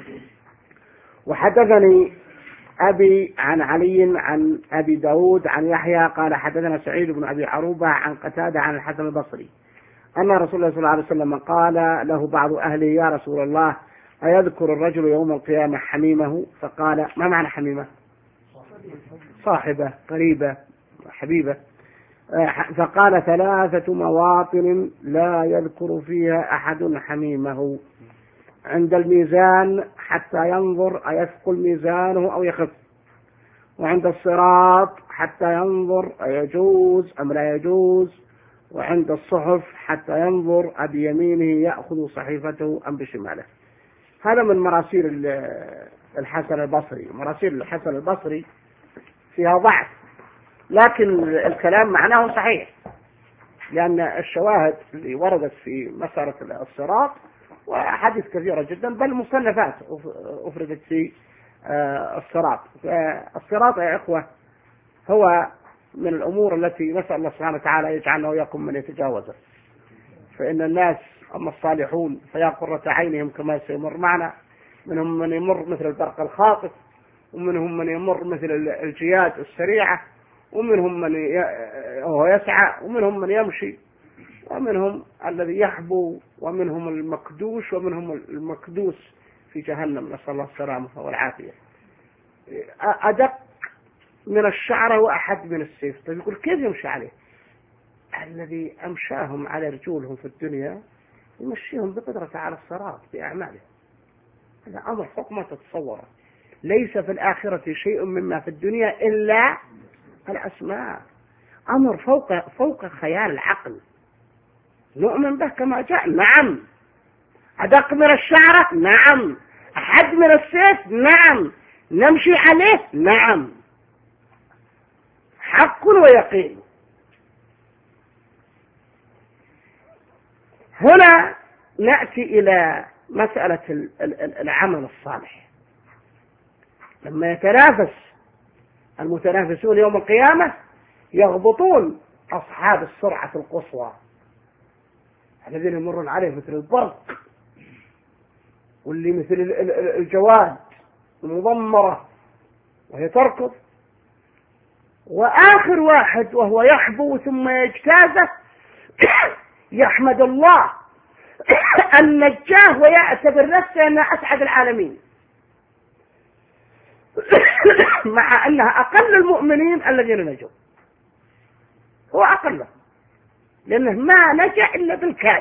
وحدثني أبي عن علي عن أبي داود عن يحيى قال: حدثنا سعيد بن أبي عروبة عن قتادة عن الحسن البصري أن رسول الله صلى الله عليه وسلم قال له بعض أهله: يا رسول الله، أيذكر الرجل يوم القيامة حميمه؟ فقال: ما معنى حميمة؟ صاحبة، قريبة، حبيبة. فقال: 3 مواطن لا يذكر فيها أحد حميمه: عند الميزان حتى ينظر أيثقل ميزانه أو يخف، وعند الصراط حتى ينظر أيجوز أم لا يجوز، وعند الصحف حتى ينظر أبيمينه يأخذ صحيفته أم بشماله. هذا من مراسيل الحسن البصري. مراسيل الحسن البصري فيها ضعف، لكن الكلام معناه صحيح، لأن الشواهد اللي وردت في مسألة الصراط وحديث كثيرة جدا، بل مصنفات أفردت في الصراط. الصراط يا إخوة هو من الأمور التي نسأل الله سبحانه وتعالى يجعلنا وإياكم من يتجاوزه. فإن الناس أما الصالحون فيا قرة عينهم كما سيمر معنا، منهم من يمر مثل البرق الخاطف، ومنهم من يمر مثل الجياد السريعة، ومنهم من هو يسعى، ومنهم من يمشي، ومنهم الذي يحبو، ومنهم المكدوش، ومنهم المكدوس في جهنم، نسأل الله السلامة والعافية. أدق من الشعرة وأحد من السيف. طيب يقول كيف يمشي عليه؟ الذي أمشاهم على رجولهم في الدنيا يمشيهم بقدرته على الصراط بأعماله. هذا أمر فوق ما تتصوره. ليس في الآخرة شيء مما في الدنيا إلا الأسماء. أمر فوق خيال العقل. نؤمن به كما جاء، نعم. أدق من الشعرة، نعم. أحد من السيف، نعم. نمشي عليه، نعم. حق ويقين. هنا نأتي إلى مسألة العمل الصالح. لما يتنافس المتنافسون يوم القيامة يغبطون أصحاب السرعة القصوى الذين يمرون عليه مثل البرق، واللي مثل الجواد المضمرة وهي تركض، وآخر واحد وهو يحبو ثم يجتازه يحمد الله أن نجاه ويعتبر نفسه أنه أسعد العالمين، مع أنها أقل المؤمنين الذين نجوا. هو أقله لأنه ما نجا إلا بالكاد،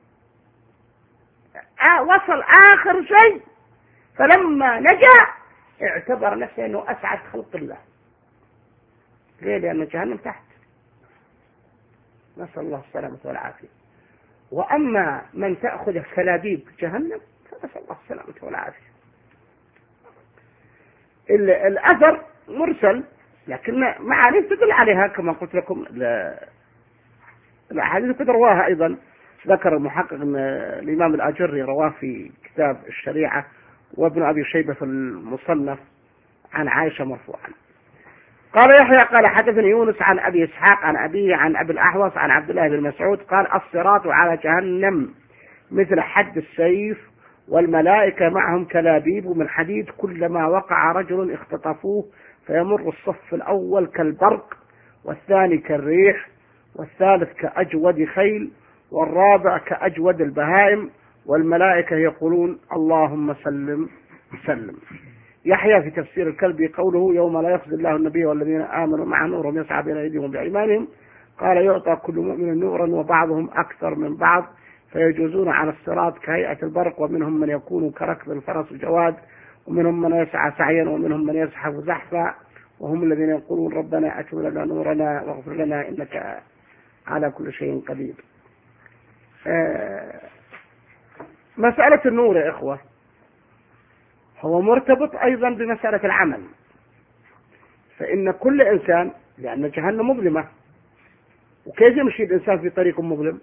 وصل آخر شيء، فلما نجا اعتبر نفسه أنه أسعد خلق الله. ليه؟ لأن جهنم تحت، نسأل الله السلامة والعافية. وأما من تأخذ كلابيب جهنم فنسأل الله السلامة والعافية. الأثر مرسل، لكن معاني تدل عليها كما قلت لكم. الأحاديث قد رواها أيضا، ذكر المحقق أن الإمام الأجري رواه في كتاب الشريعة، وابن أبي شيبة في المصنف عن عائشة مرفوعا. قال يحيى قال حدثني يونس عن أبي إسحاق عن أبيه عن أبي الأحوص عن عبد الله بن مسعود قال الصراط على جهنم مثل حد السيف، والملائكة معهم كلابيب من حديد، كلما وقع رجل اختطفوه، فيمر الصف الأول كالبرق، والثاني كالريح، والثالث كأجود خيل، والرابع كأجود البهائم، والملائكة يقولون اللهم سلم سلم. يحيى في تفسير الكلبي قوله يوم لا يخزي الله النبي والذين آمنوا مع نورهم يسعى بين أيديهم بأيمانهم، قال يعطى كل مؤمن نورا وبعضهم أكثر من بعض، فيجوزون على الصراط كهيئة البرق، ومنهم من يكون كركب الفرس الجواد، ومنهم من يسعى سعيا، ومنهم من يزحف زحفا، وهم الذين يقولون ربنا أتم لنا نورنا واغفر لنا إنك على كل شيء قدير. مسألة النور يا إخوة هو مرتبط أيضا بمسألة العمل، فإن كل إنسان، لأن جهنم مظلمة، وكيف يمشي الإنسان في طريق مظلم؟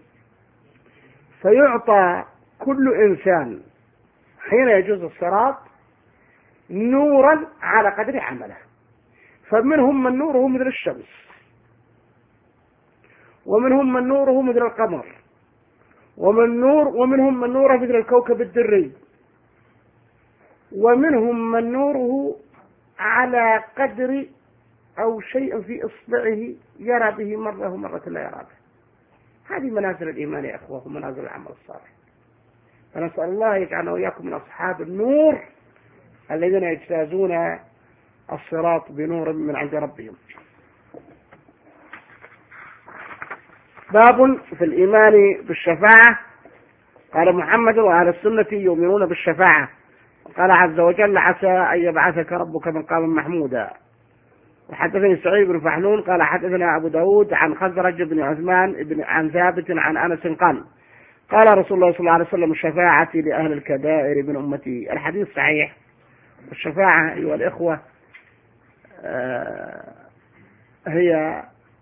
فيعطى كل إنسان حين يجوز الصراط نورا على قدر عمله، فمنهم من نوره مثل الشمس، ومنهم من نوره مثل القمر، ومنهم من نوره مثل الكوكب الدري، ومنهم من نوره على قدر أو شيء في إصبعه يرى به مرة ومرة لا يرى به. هذه منازل الإيمان يا أخوة ومنازل العمل الصالح. فنسأل الله يجعلنا وإياكم من أصحاب النور الذين يجتازون الصراط بنور من عند ربهم. باب في الإيمان بالشفاعة. قال محمد وأهل السنة يؤمنون بالشفاعة. قال عز وجل عسى أن يبعثك ربك مقاما محمودا. وحدثني سعيد بن فحلون قال حدثنا أبو داود عن خزرج بن عثمان عن ثابت عن أنس قال قال رسول الله صلى الله عليه وسلم الشفاعة لأهل الكبائر من أمتي. الحديث صحيح. والشفاعة أيها الإخوة هي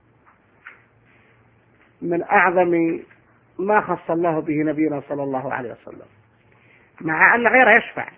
من أعظم ما خص الله به نبينا صلى الله عليه وسلم، مع أن غيره يشفع،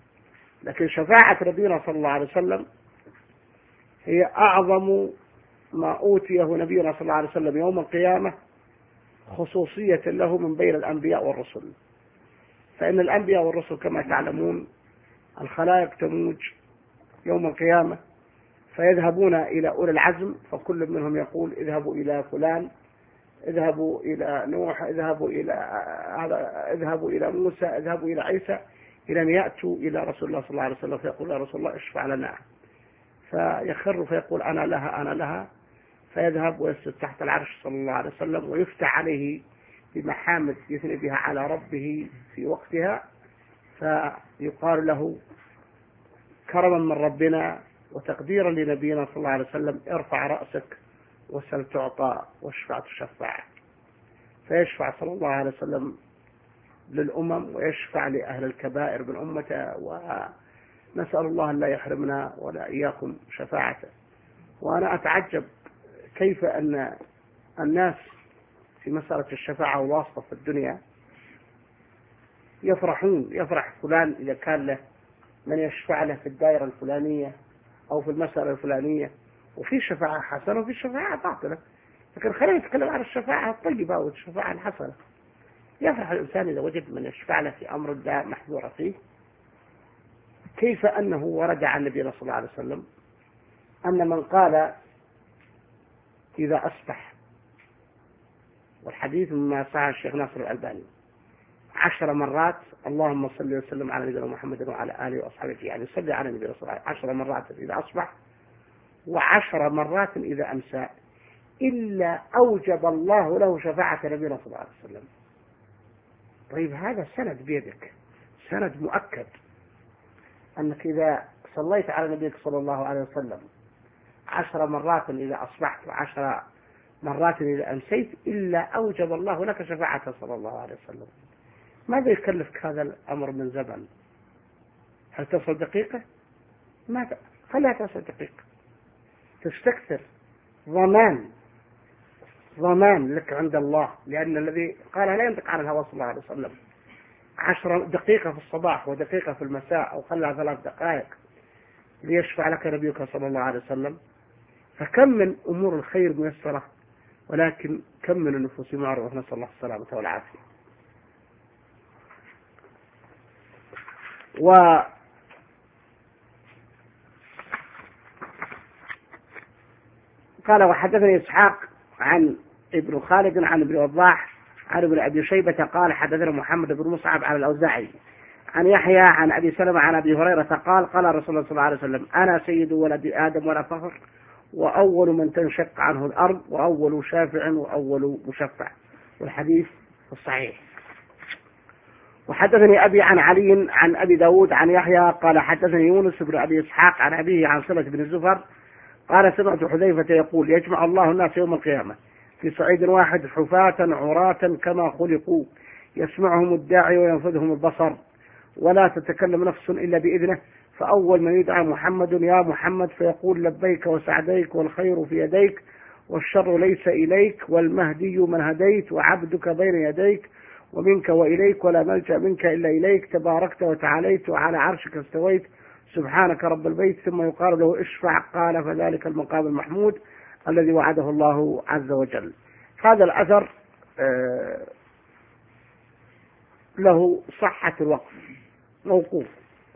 لكن شفاعة نبينا صلى الله عليه وسلم هي أعظم ما أوتيه نبينا صلى الله عليه وسلم يوم القيامة خصوصية له من بين الأنبياء والرسل. فإن الأنبياء والرسل كما تعلمون الخلائق تموج يوم القيامة، فيذهبون إلى أولي العزم، فكل منهم يقول اذهبوا إلى فلان، اذهبوا إلى نوح، اذهبوا إلى موسى، اذهبوا إلى عيسى، إلى أن يأتوا إلى رسول الله صلى الله عليه وسلم فيقول يا رسول الله اشفع لنا، فيخر فيقول أنا لها أنا لها، فيذهب ويسجد تحت العرش صلى الله عليه وسلم ويفتح عليه بمحامد يثني بها على ربه في وقتها، فيقال له كرما من ربنا وتقديرا لنبينا صلى الله عليه وسلم ارفع رأسك وسل تعطى واشفع تشفع، فيشفع صلى الله عليه وسلم للأمم ويشفع لأهل الكبائر من أمته، ونسأل الله أن لا يحرمنا ولا إياكم شفاعته. وأنا أتعجب كيف أن الناس في مسألة الشفاعة والواسطة في الدنيا يفرح فلان إذا كان له من يشفع له في الدائرة الفلانية أو في المسألة الفلانية، وفي شفاعة حسنة وفي شفاعة باطلة، لكن خلينا نتكلم عن الشفاعة الطيبة والشفاعة الحسنة. يفرح الإنسان إذا وجد من يشفع له في أمر لا محذور فيه. كيف أنه ورد عن النبي صلى الله عليه وسلم أن من قال إذا أصبح، والحديث مما صححه الشيخ ناصر الألباني، 10 مرات اللهم صل وسلم على نبينا محمد وعلى آله وأصحابه، يعني صلي على النبي صلى الله عليه وسلم 10 مرات إذا أصبح و10 مرات إذا أمسى، إلا أوجب الله له شفاعة نبينا صلى الله عليه وسلم. طيب هذا سند بيدك، سند مؤكد أنك إذا صليت على نبيك صلى الله عليه وسلم 10 مرات إذا أصبحت و10 مرات إذا أمسيت إلا أوجب الله لك شفاعته صلى الله عليه وسلم. ماذا يكلفك هذا الأمر من زمن؟ هل تصل دقيقة؟ ما خليها تصل دقيقة، تستكثر ضمان لك عند الله، لأن الذي قال لا ينطق عن الهوى صلى الله عليه وسلم. 10 دقيقة في الصباح ودقيقة في المساء، أو خلها 3 دقائق ليشفع لك نبيك صلى الله عليه وسلم. فكم من أمور الخير ميسرة، ولكن كم من النفوس معرضة، نسأل الله السلامة والعافية. قال وحدثني إسحاق عن ابن خالد عن ابن وضاح عن ابن أبي شيبة قال حدثنا محمد بن مصعب عن الأوزاعي عن يحيى عن أبي سلمة عن أبي هريرة قال قال رسول الله صلى الله عليه وسلم أنا سيد ولد آدم ولا فخر، وأول من تنشق عنه الأرض، وأول شافع وأول مشفع. والحديث الصحيح. وحدثني أبي عن علي عن أبي داود عن يحيى قال حدثني يونس بن أبي إسحاق عن أبيه عن سلمة بن الزفر قال سمعت حذيفة يقول يجمع الله الناس يوم القيامة في صعيد واحد حفاة عراة كما خلقوا، يسمعهم الداعي وينفذهم البصر، ولا تتكلم نفس إلا بإذنه، فأول من يدعى محمد يا محمد فيقول لبيك وسعديك والخير في يديك والشر ليس إليك، والمهدي من هديت وعبدك بين يديك ومنك وإليك ولا ملجأ منك إلا إليك، تباركت وتعاليت وعلى عرشك استويت سبحانك رب البيت. ثم يقال له اشفع، قال فذلك المقام المحمود الذي وعده الله عز وجل. هذا الأثر له صحة الوقف موقوف.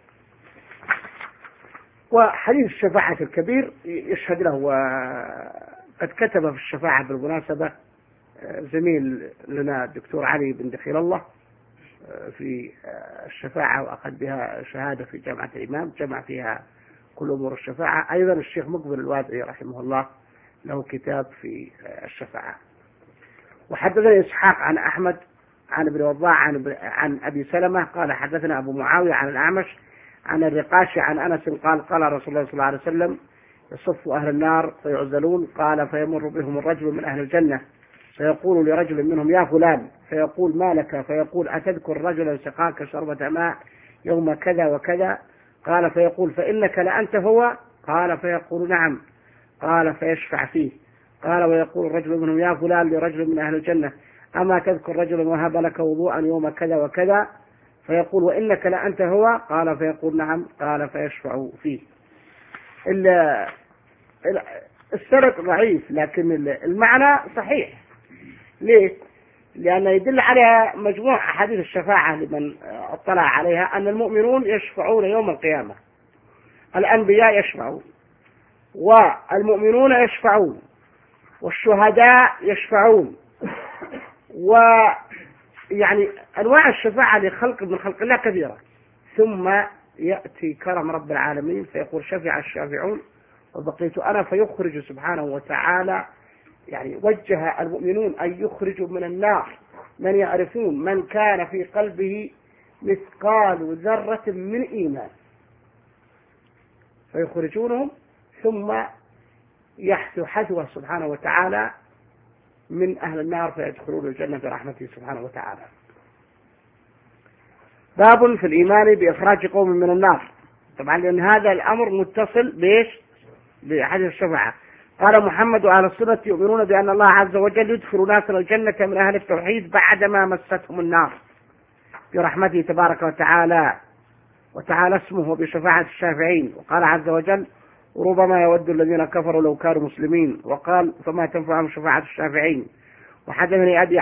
وحديث الشفاعة الكبير يشهد له، وقد كتب في الشفاعة بالمناسبة زميل لنا الدكتور علي بن دخيل الله في الشفاعة، وأخذ بها شهادة في جامعة الإمام، جمع فيها كل أمور الشفاعة. أيضا الشيخ مقبل الوادعي رحمه الله له كتاب في الشفاعة. وحدثني إسحاق عن أحمد عن ابن وضاع عن أبي سلمة قال حدثنا أبو معاوية عن الأعمش عن الرقاشي عن أنس قال قال رسول الله صلى الله عليه وسلم يصف أهل النار فيعزلون، قال فيمر بهم الرجل من أهل الجنة فيقول لرجل منهم يا فلان، فيقول ما لك؟ فيقول أتذكر رجلا سقاك شربة ماء يوم كذا وكذا؟ قال فيقول فإنك لأنت هو؟ قال فيقول نعم. قال فيشفع فيه. قال ويقول الرجل منهم يا فلان لرجل من أهل الجنة أما تذكر رجلا وهب لك وضوءا يوم كذا وكذا؟ فيقول وإنك لأنت هو؟ قال فيقول نعم. قال فيشفع فيه. السند ضعيف لكن المعنى صحيح. ليه؟ لأنه يدل على مجموع أحاديث الشفاعة لمن اطلع عليها أن المؤمنون يشفعون يوم القيامة، الأنبياء يشفعون والمؤمنون يشفعون والشهداء يشفعون، ويعني أنواع الشفاعة لخلق من خلق الله كثيرة. ثم يأتي كرم رب العالمين فيقول شفع الشافعون وبقيت أنا، فيخرج سبحانه وتعالى، يعني وجه المؤمنون أن يخرجوا من النار من يعرفون من كان في قلبه مثقال ذرة من إيمان، فيخرجونهم ثم يحثو حثوه سبحانه وتعالى من أهل النار فيدخلون الجنة برحمته سبحانه وتعالى. باب في الإيمان بإخراج قوم من النار. طبعا لأن هذا الأمر متصل بإيش؟ بحديث الشفاعة. قال محمد وأهل السنة يؤمنون بأن الله عز وجل يدخل ناسا الجنة من أهل التوحيد بعدما مستهم النار برحمته تبارك وتعالى وتعالى اسمه بشفاعة الشافعين. وقال عز وجل ربما يود الذين كفروا لو كانوا مسلمين، وقال فما تنفعهم شفاعة الشافعين. وحدثني أبي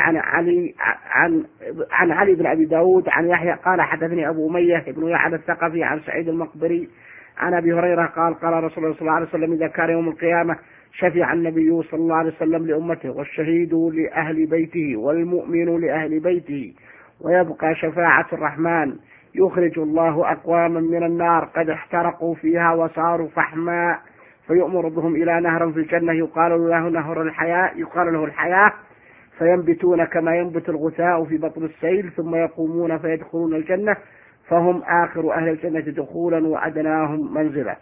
عن علي بن أبي داود عن يحيى قال حدثني أبو أمية بن يعلى الثقفي عن سعيد المقبري عن أبي هريرة قال قال رسول الله صلى الله عليه وسلم إذا كان يوم القيامة شفع النبي صلى الله عليه وسلم لأمته والشهيد لأهل بيته والمؤمن لأهل بيته، ويبقى شفاعة الرحمن يخرج الله أقواما من النار قد احترقوا فيها وصاروا فحماء، فيؤمر بهم إلى نهر في الجنة يقال له الحياة، فينبتون كما ينبت الغثاء في بطن السيل، ثم يقومون فيدخلون الجنة فهم آخر أهل الجنة دخولا وأدناهم منزلا.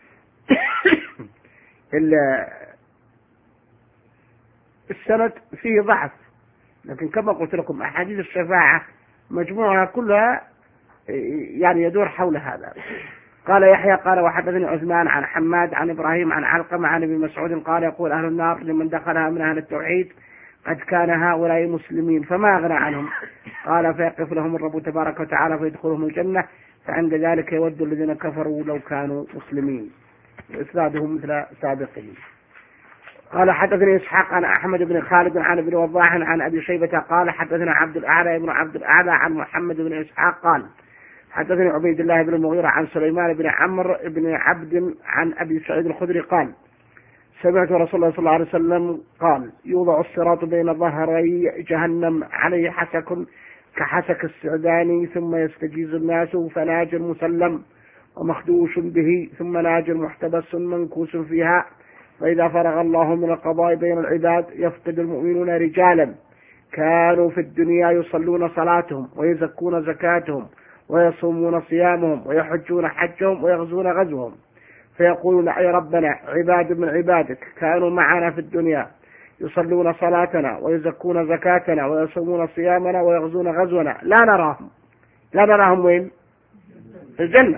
السند فيه ضعف، لكن كما قلت لكم أحاديث الشفاعة مجموعها كلها يعني يدور حول هذا. قال يحيى قال وحدثني عثمان عن حماد عن إبراهيم عن علقمة عن ابن مسعود قال يقول أهل النار لمن دخلها من أهل التوحيد قد كان هؤلاء مسلمين فما أغنى عنهم، قال فيقف لهم الرب تبارك وتعالى فيدخلهم الجنة، فعند ذلك يود الذين كفروا لو كانوا مسلمين، وإسنادهم مثل سابقين. قال حدثني إسحاق عن أحمد بن خالد عن ابن وضاح عن أبي شيبة قال حدثنا عبد الأعلى ابن عبد الأعلى عن محمد بن إسحاق قال حدثني عبيد الله بن المغيرة عن سليمان بن عمرو بن عبد عن أبي سعيد الخدري قال سمعت رسول الله صلى الله عليه وسلم قال يوضع الصراط بين ظهري جهنم عليه حسك كحسك السعداني، ثم يستجيز الناس فناج مسلم ومخدوش به، ثم ناج محتبس منكوس فيها، فإذا فرغ الله من القضاء بين العباد يفقد المؤمنون رجالا كانوا في الدنيا يصلون صلاتهم ويزكون زكاتهم ويصومون صيامهم ويحجون حجهم ويغزون غزوهم، فيقولون أي ربنا عباد من عبادك كانوا معنا في الدنيا يصلون صلاتنا ويزكون زكاتنا ويصومون صيامنا ويغزون غزونا لا نراهم وين؟ في الجنة.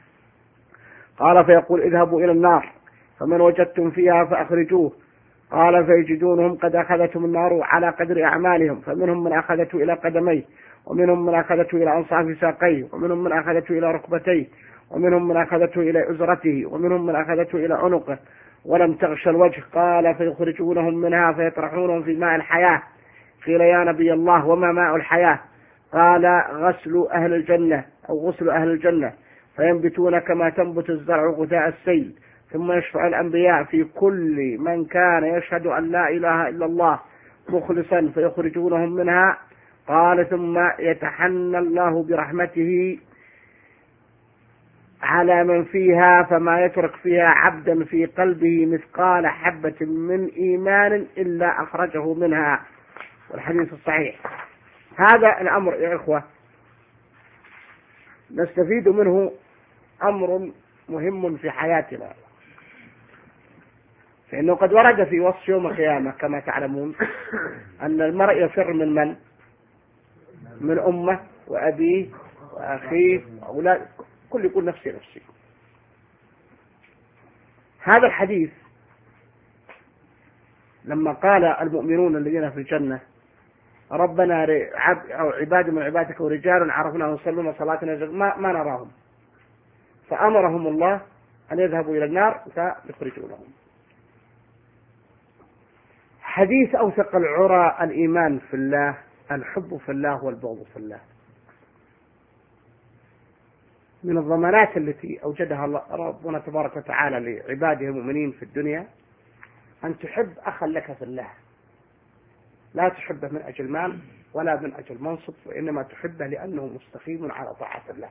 قال فيقول اذهبوا إلى النار فمن وجدتم فيها فأخرجوه، قال فيجدونهم قد أخذتهم النار على قدر أعمالهم، فمنهم من أخذته إلى قدميه، ومنهم من أخذته إلى أنصاف ساقيه، ومنهم من أخذته إلى ركبتيه، ومنهم من أخذته إلى أزرته، ومنهم من أخذته إلى عنقه ولم تغش الوجه. قال فيخرجونهم منها فيطرحونهم في ماء الحياة. قيل يا نبي الله وما ماء الحياة؟ قال غسل أهل الجنة أو غسل أهل الجنة، فينبتون كما تنبت الزرع غثاء السيل، ثم يشفع الأنبياء في كل من كان يشهد أن لا إله إلا الله مخلصا فيخرجونهم منها. قال ثم يتحنى الله برحمته على من فيها فما يترك فيها عبدا في قلبه مثقال حبة من إيمان إلا أخرجه منها. والحديث الصحيح. هذا الأمر يا إخوة نستفيد منه أمر مهم في حياتنا، فإنه قد ورد في وصف يوم القيامة كما تعلمون أن المرء يفر من من أمه وأبيه وأخيه وأولاد، كل يقول نفسي. هذا الحديث لما قال المؤمنون الذين في الجنة ربنا أو عباد من عبادك ورجال عرفناهم يصلون صلاتنا ما نراهم، فأمرهم الله أن يذهبوا إلى النار فيخرجونهم. حديث أوثق العرى الإيمان في الله الحب في الله والبغض في الله. من الضمانات التي أوجدها ربنا تبارك وتعالى لعباده المؤمنين في الدنيا أن تحب أخا لك في الله، لا تحبه من أجل مال ولا من أجل منصب، وإنما تحبه لأنه مستقيم على طاعة الله.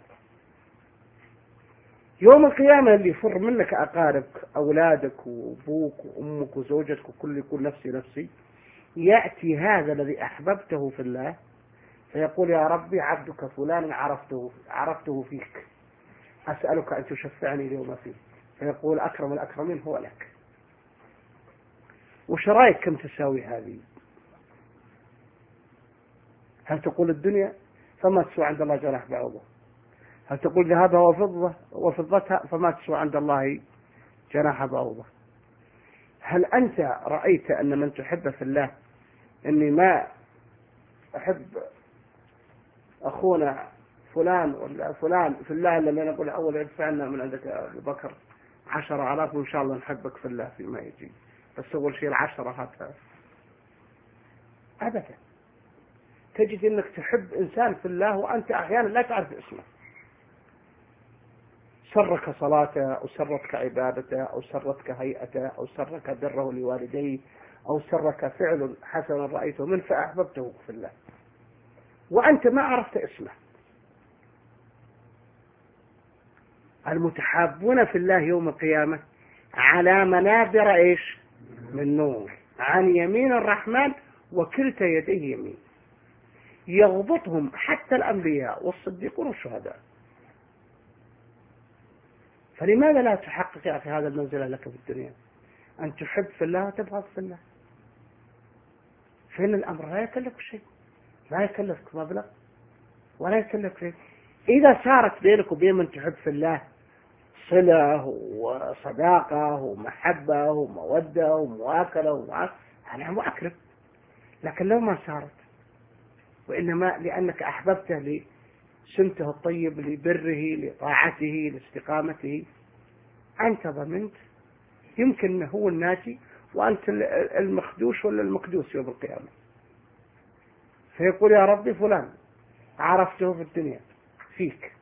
يوم القيامة اللي يفر منك أقاربك، أولادك وأبوك وأمك وزوجتك وكل يقول نفسي نفسي، يأتي هذا الذي أحببته في الله فيقول يا ربي عبدك فلان عرفته فيك، أسألك أن تشفعني اليوم فيه، فيقول أكرم الأكرمين هو لك. وش رأيك كم تساوي هذه؟ هل تقول الدنيا فما تسوى عند الله جناح بعوضة؟ هل تقول ذهبها وفضتها فما تسوى عند الله جناح بعوضة؟ هل أنت رأيت أن من تحب في الله، أني ما أحب أخونا فلان ولا فلان في الله إلا أن نقول أول ادفع لنا من عندك أبو بكر 10,000 وإن شاء الله نحبك في الله فيما يجي، بس أول شيء 10 هاتها. أبدا. تجد أنك تحب إنسان في الله وأنت أحيانا لا تعرف اسمه، سرك صلاته أو سرتك عبادته أو سرتك هيئته أو سرك بره لوالديه أو سرك فعل حسن رأيته منه فأحببته في الله وأنت ما عرفت اسمه. المتحابون في الله يوم القيامة على منابر إيش؟ من نور عن يمين الرحمن وكلتا يديه يمين، يغبطهم حتى الأنبياء والصديقون والشهداء. فلماذا لا تحقق في هذا المنزلة لك في الدنيا أن تحب في الله وتبغض في الله؟ فإن الأمر لا يكلف شيء، لا يكلفك مبلغ ولا يكلفك شيء. إذا صارت بينك وبين من تحب في الله صلة وصداقة ومحبة ومودة ومواكلة أنا مؤكد، لكن لو ما صارت وإنما لأنك أحببته لسمته الطيب لبره لطاعته لاستقامته، أنت ضمنت يمكن هو الناجي وأنت المخدوش ولا المكدوس يوم القيامة. فيقول يا ربي فلان عرفته في الدنيا فيك،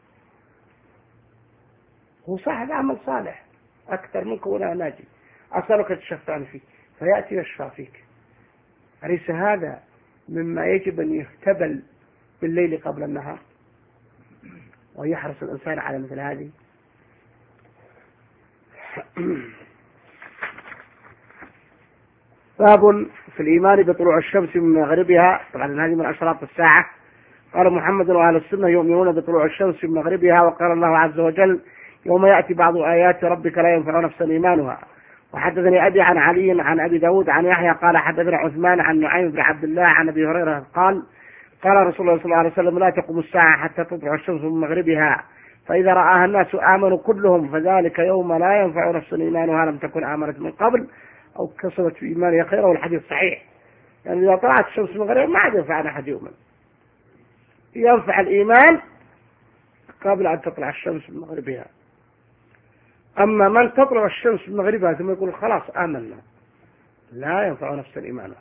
هو صاحب عمل صالح أكثر منك ولا ناجي، أسألك تشفعني فيه، فيأتي يشفع فيك. أليس هذا مما يجب أن يهتبل بالليل قبل النهار ويحرص الإنسان على مثل هذه؟ باب في الإيمان بطلوع الشمس من مغربها. طبعا هذه من أشراط الساعة. قال محمد وأهل السنة يؤمنون بطلوع الشمس من مغربها. وقال الله عز وجل يوم يأتي بعض آيات ربك لا ينفع نفسا إيمانها. وحدثني أبي عن علي عن أبي داود عن يحيى قال حدثنا عثمان عن نعيم بن عبد الله عن أبي هريرة قال قال رسول الله صلى الله عليه وسلم لا تقوم الساعة حتى تطلع الشمس من مغربها، فإذا رآها الناس آمنوا كلهم، فذلك يوم لا ينفع نفس إيمانها لم تكن آمنت من قبل أو كسبت في إيمانها خيرا. والحديث صحيح، يعني إذا طلعت الشمس من مغربها ما عاد ينفع أحد يؤمن، ينفع الإيمان قبل أن تطلع الشمس من مغربها. أما من تطلع الشمس من مغربها ثم يقول خلاص آمنا، لا ينفع نفس إيمانها.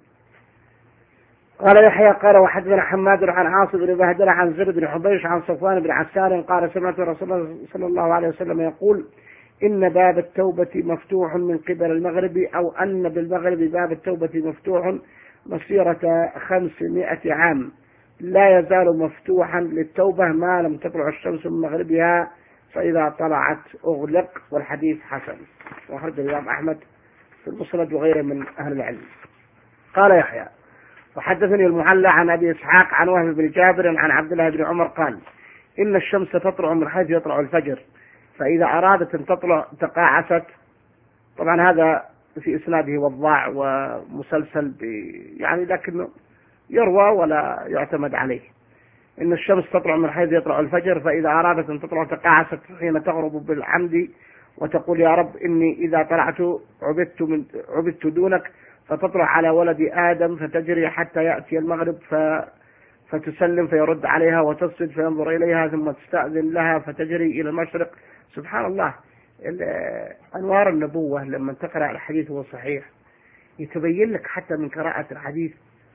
قال يحيى قال وحدثنا حماد عن عاصم بن بهدلة عن زر بن حبيش عن صفوان بن عسار قال سمعت رسول الله صلى الله عليه وسلم يقول إن باب التوبة مفتوح من قبل المغرب، أو أن بالمغرب باب التوبة مفتوح مسيرة 500 عام، لا يزال مفتوحا للتوبة ما لم تطلع الشمس من مغربها، فإذا طلعت أغلق. والحديث حسن، وخرج الإمام أحمد في المسند وغيره من أهل العلم. قال يحيى وحدثني المعلى عن أبي إسحاق عن وهب بن جابر عن عبد الله بن عمر قال إن الشمس تطلع من حيث يطلع الفجر، فإذا أرادت أن تطلع تقاعست. طبعا هذا في إسناده وضاع ومسلسل يعني لكنه يروى ولا يعتمد عليه. إن الشمس تطلع من حيث يطلع الفجر، فإذا أرادت أن تطلع تقاعست حين تغرب بالعمد، وتقول يا رب إني إذا طلعت عبدت دونك، فتطلع على ولد آدم فتجري حتى يأتي المغرب فتسلم فيرد عليها وتسجد فينظر إليها ثم تستأذن لها فتجري إلى المشرق. سبحان الله، أنوار النبوة لما تقرأ الحديث هو صحيح يتبين لك حتى من قراءة الحديث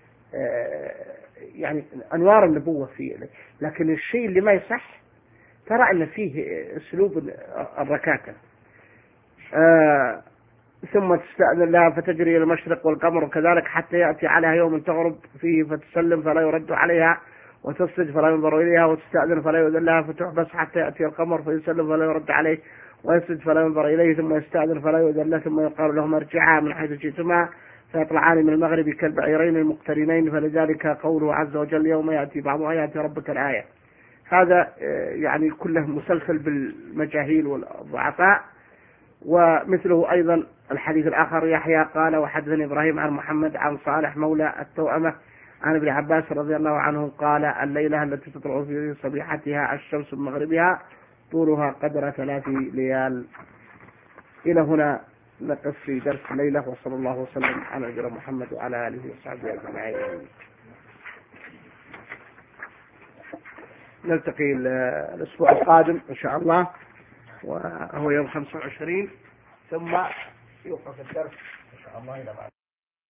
يعني أنوار النبوة فيه. لكن الشيء اللي ما يصح ترى أن فيه أسلوب الركاكة. ثم تستأذن لها فتجري إلى المشرق والقمر، وكذلك حتى يأتي عليها يوم تغرب فيه فتسلم فلا يرد عليها، وتسجد فلا ينظر إليها، وتستأذن فلا يؤذن لها، فتحبس حتى يأتي القمر فيسلم فلا يرد عليه، ويسجد فلا ينظر إليه، ثم يستأذن فلا يؤذن له، ثم يقال لهما ارجعا من حيث جئتما، فيطلعان من المغرب كالبعيرين المقترنين. فلذلك قوله عز وجل يوم يأتي بعض آيات ربك الآية. هذا يعني كله مسلسل بالمجاهيل والضعفاء. ومثله أيضا الحديث الآخر يحيى قال وحدثني إبراهيم عن محمد عن صالح مولى التوأمة عن ابن عباس رضي الله عنه قال الليلة التي تطلع في صبيحتها الشمس من مغربها طولها قدر 3 ليال. إلى هنا نقف في درس الليلة، وصلى الله وسلم على نبينا محمد وعلى آله وصحبه أجمعين. نلتقي الأسبوع القادم إن شاء الله، وهو يوم 25، ثم يوقف الدرس إن شاء الله إلى بعد.